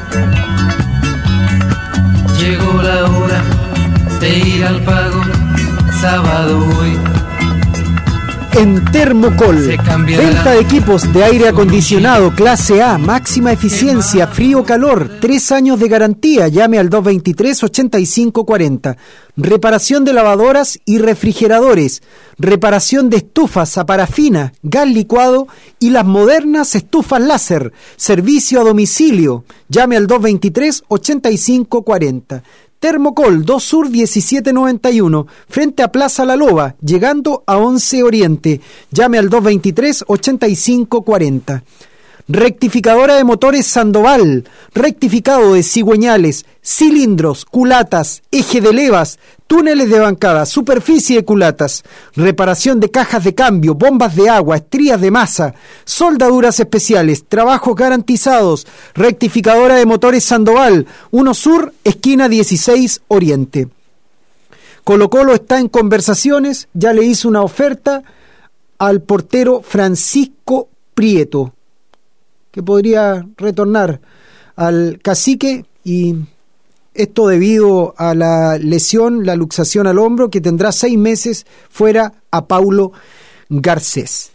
llegó la hora de ir al pago, sábado hoy. En Thermocol, venta de equipos de aire acondicionado clase A, máxima eficiencia, frío-calor, tres años de garantía. Llame al dos veintitrés, ochenta y cinco cuarenta. Reparación de lavadoras y refrigeradores, reparación de estufas a parafina, gas licuado y las modernas estufas láser. Servicio a domicilio. Llame al dos veintitrés, ochenta y cinco cuarenta. Thermocol, dos Sur diecisiete noventa y uno, frente a Plaza La Loba, llegando a once Oriente. Llame al dos veintitrés, ochenta y cinco cuarenta. Rectificadora de motores Sandoval, rectificado de cigüeñales, cilindros, culatas, eje de levas, túneles de bancada, superficie de culatas, reparación de cajas de cambio, bombas de agua, estrías de masa, soldaduras especiales, trabajos garantizados. Rectificadora de motores Sandoval, uno Sur, esquina dieciséis Oriente. Colo Colo está en conversaciones, ya le hizo una oferta al portero Francisco Prieto, que podría retornar al Cacique, y esto debido a la lesión, la luxación al hombro, que tendrá seis meses fuera a Paulo Garcés.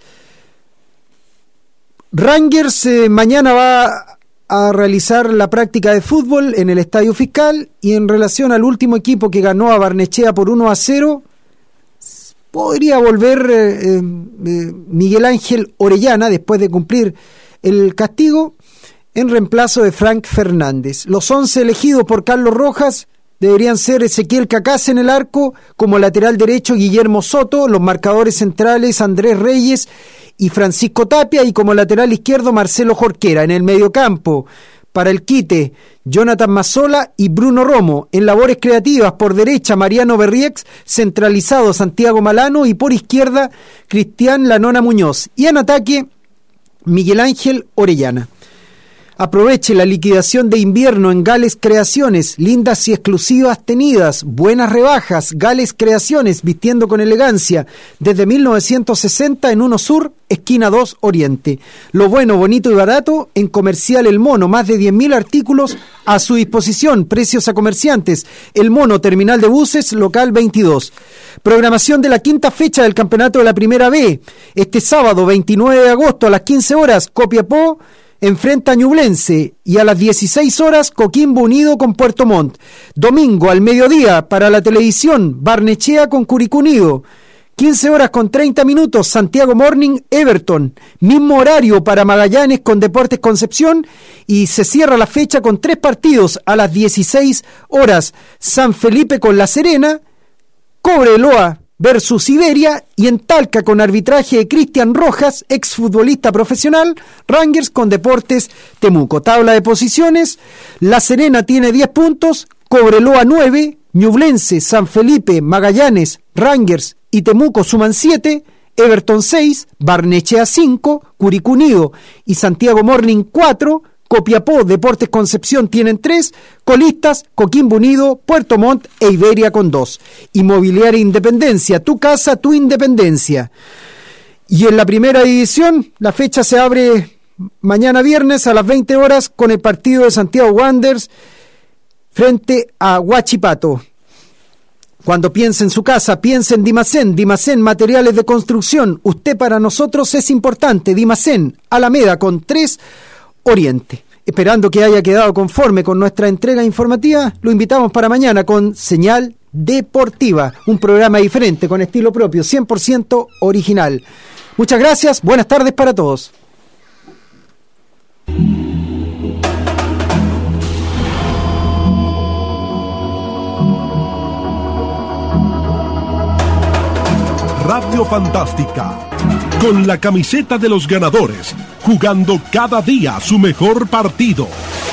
Rangers eh, mañana va a realizar la práctica de fútbol en el Estadio Fiscal, y en relación al último equipo que ganó a Barnechea por uno a cero, podría volver eh, eh, Miguel Ángel Orellana después de cumplir el castigo en reemplazo de Frank Fernández. Los once elegidos por Carlos Rojas deberían ser Ezequiel Cacaz en el arco, como lateral derecho Guillermo Soto, los marcadores centrales Andrés Reyes y Francisco Tapia, y como lateral izquierdo Marcelo Jorquera. En el mediocampo, para el quite, Jonathan Mazzola y Bruno Romo. En labores creativas, por derecha Mariano Berriex, centralizado Santiago Malano, y por izquierda Cristian Lanona Muñoz. Y en ataque, Miguel Ángel Orellana. Aproveche la liquidación de invierno en Gales Creaciones, lindas y exclusivas tenidas, buenas rebajas. Gales Creaciones, vistiendo con elegancia, desde mil novecientos sesenta en uno Sur, esquina dos Oriente. Lo bueno, bonito y barato en Comercial El Mono, más de diez mil artículos a su disposición, precios a comerciantes. El Mono, terminal de buses, local veintidós. Programación de la quinta fecha del campeonato de la Primera B. Este sábado veintinueve de agosto a las quince horas, Copiapó enfrenta a Ñublense, y a las dieciséis horas Coquimbo Unido con Puerto Montt. Domingo al mediodía para la televisión, Barnechea con Curicó Unido. quince horas con treinta minutos, Santiago Morning Everton. Mismo horario para Magallanes con Deportes Concepción, y se cierra la fecha con tres partidos a las dieciséis horas, San Felipe con La Serena, Cobreloa versus Iberia, y en Talca con arbitraje de Cristian Rojas, exfutbolista profesional, Rangers con Deportes Temuco. Tabla de posiciones: La Serena tiene diez puntos, Cobreloa nueve, Ñublense, San Felipe, Magallanes, Rangers y Temuco suman siete, Everton seis, Barnechea cinco, Curicó Unido y Santiago Morning cuatro, Copiapó, Deportes Concepción tienen tres, colistas Coquimbo Unido, Puerto Montt e Iberia con dos. Inmobiliaria Independencia, tu casa, tu independencia. Y en la primera división, la fecha se abre mañana viernes a las veinte horas con el partido de Santiago Wanderers frente a Huachipato. Cuando piense en su casa, piense en Dimacén. Dimacén, materiales de construcción. Usted para nosotros es importante. Dimacén, Alameda con tres Oriente. Esperando que haya quedado conforme con nuestra entrega informativa, lo invitamos para mañana con Señal Deportiva, un programa diferente, con estilo propio, cien por ciento original. Muchas gracias, buenas tardes para todos. Radio Fantástica, con la camiseta de los ganadores, jugando cada día su mejor partido.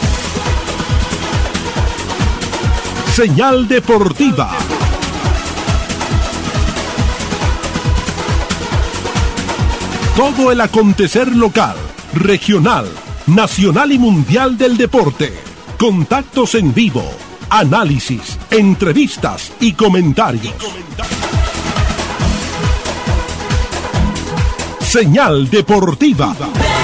Señal Deportiva. Todo el acontecer local, regional, nacional y mundial del deporte. Contactos en vivo, análisis, entrevistas y comentarios. Señal Deportiva.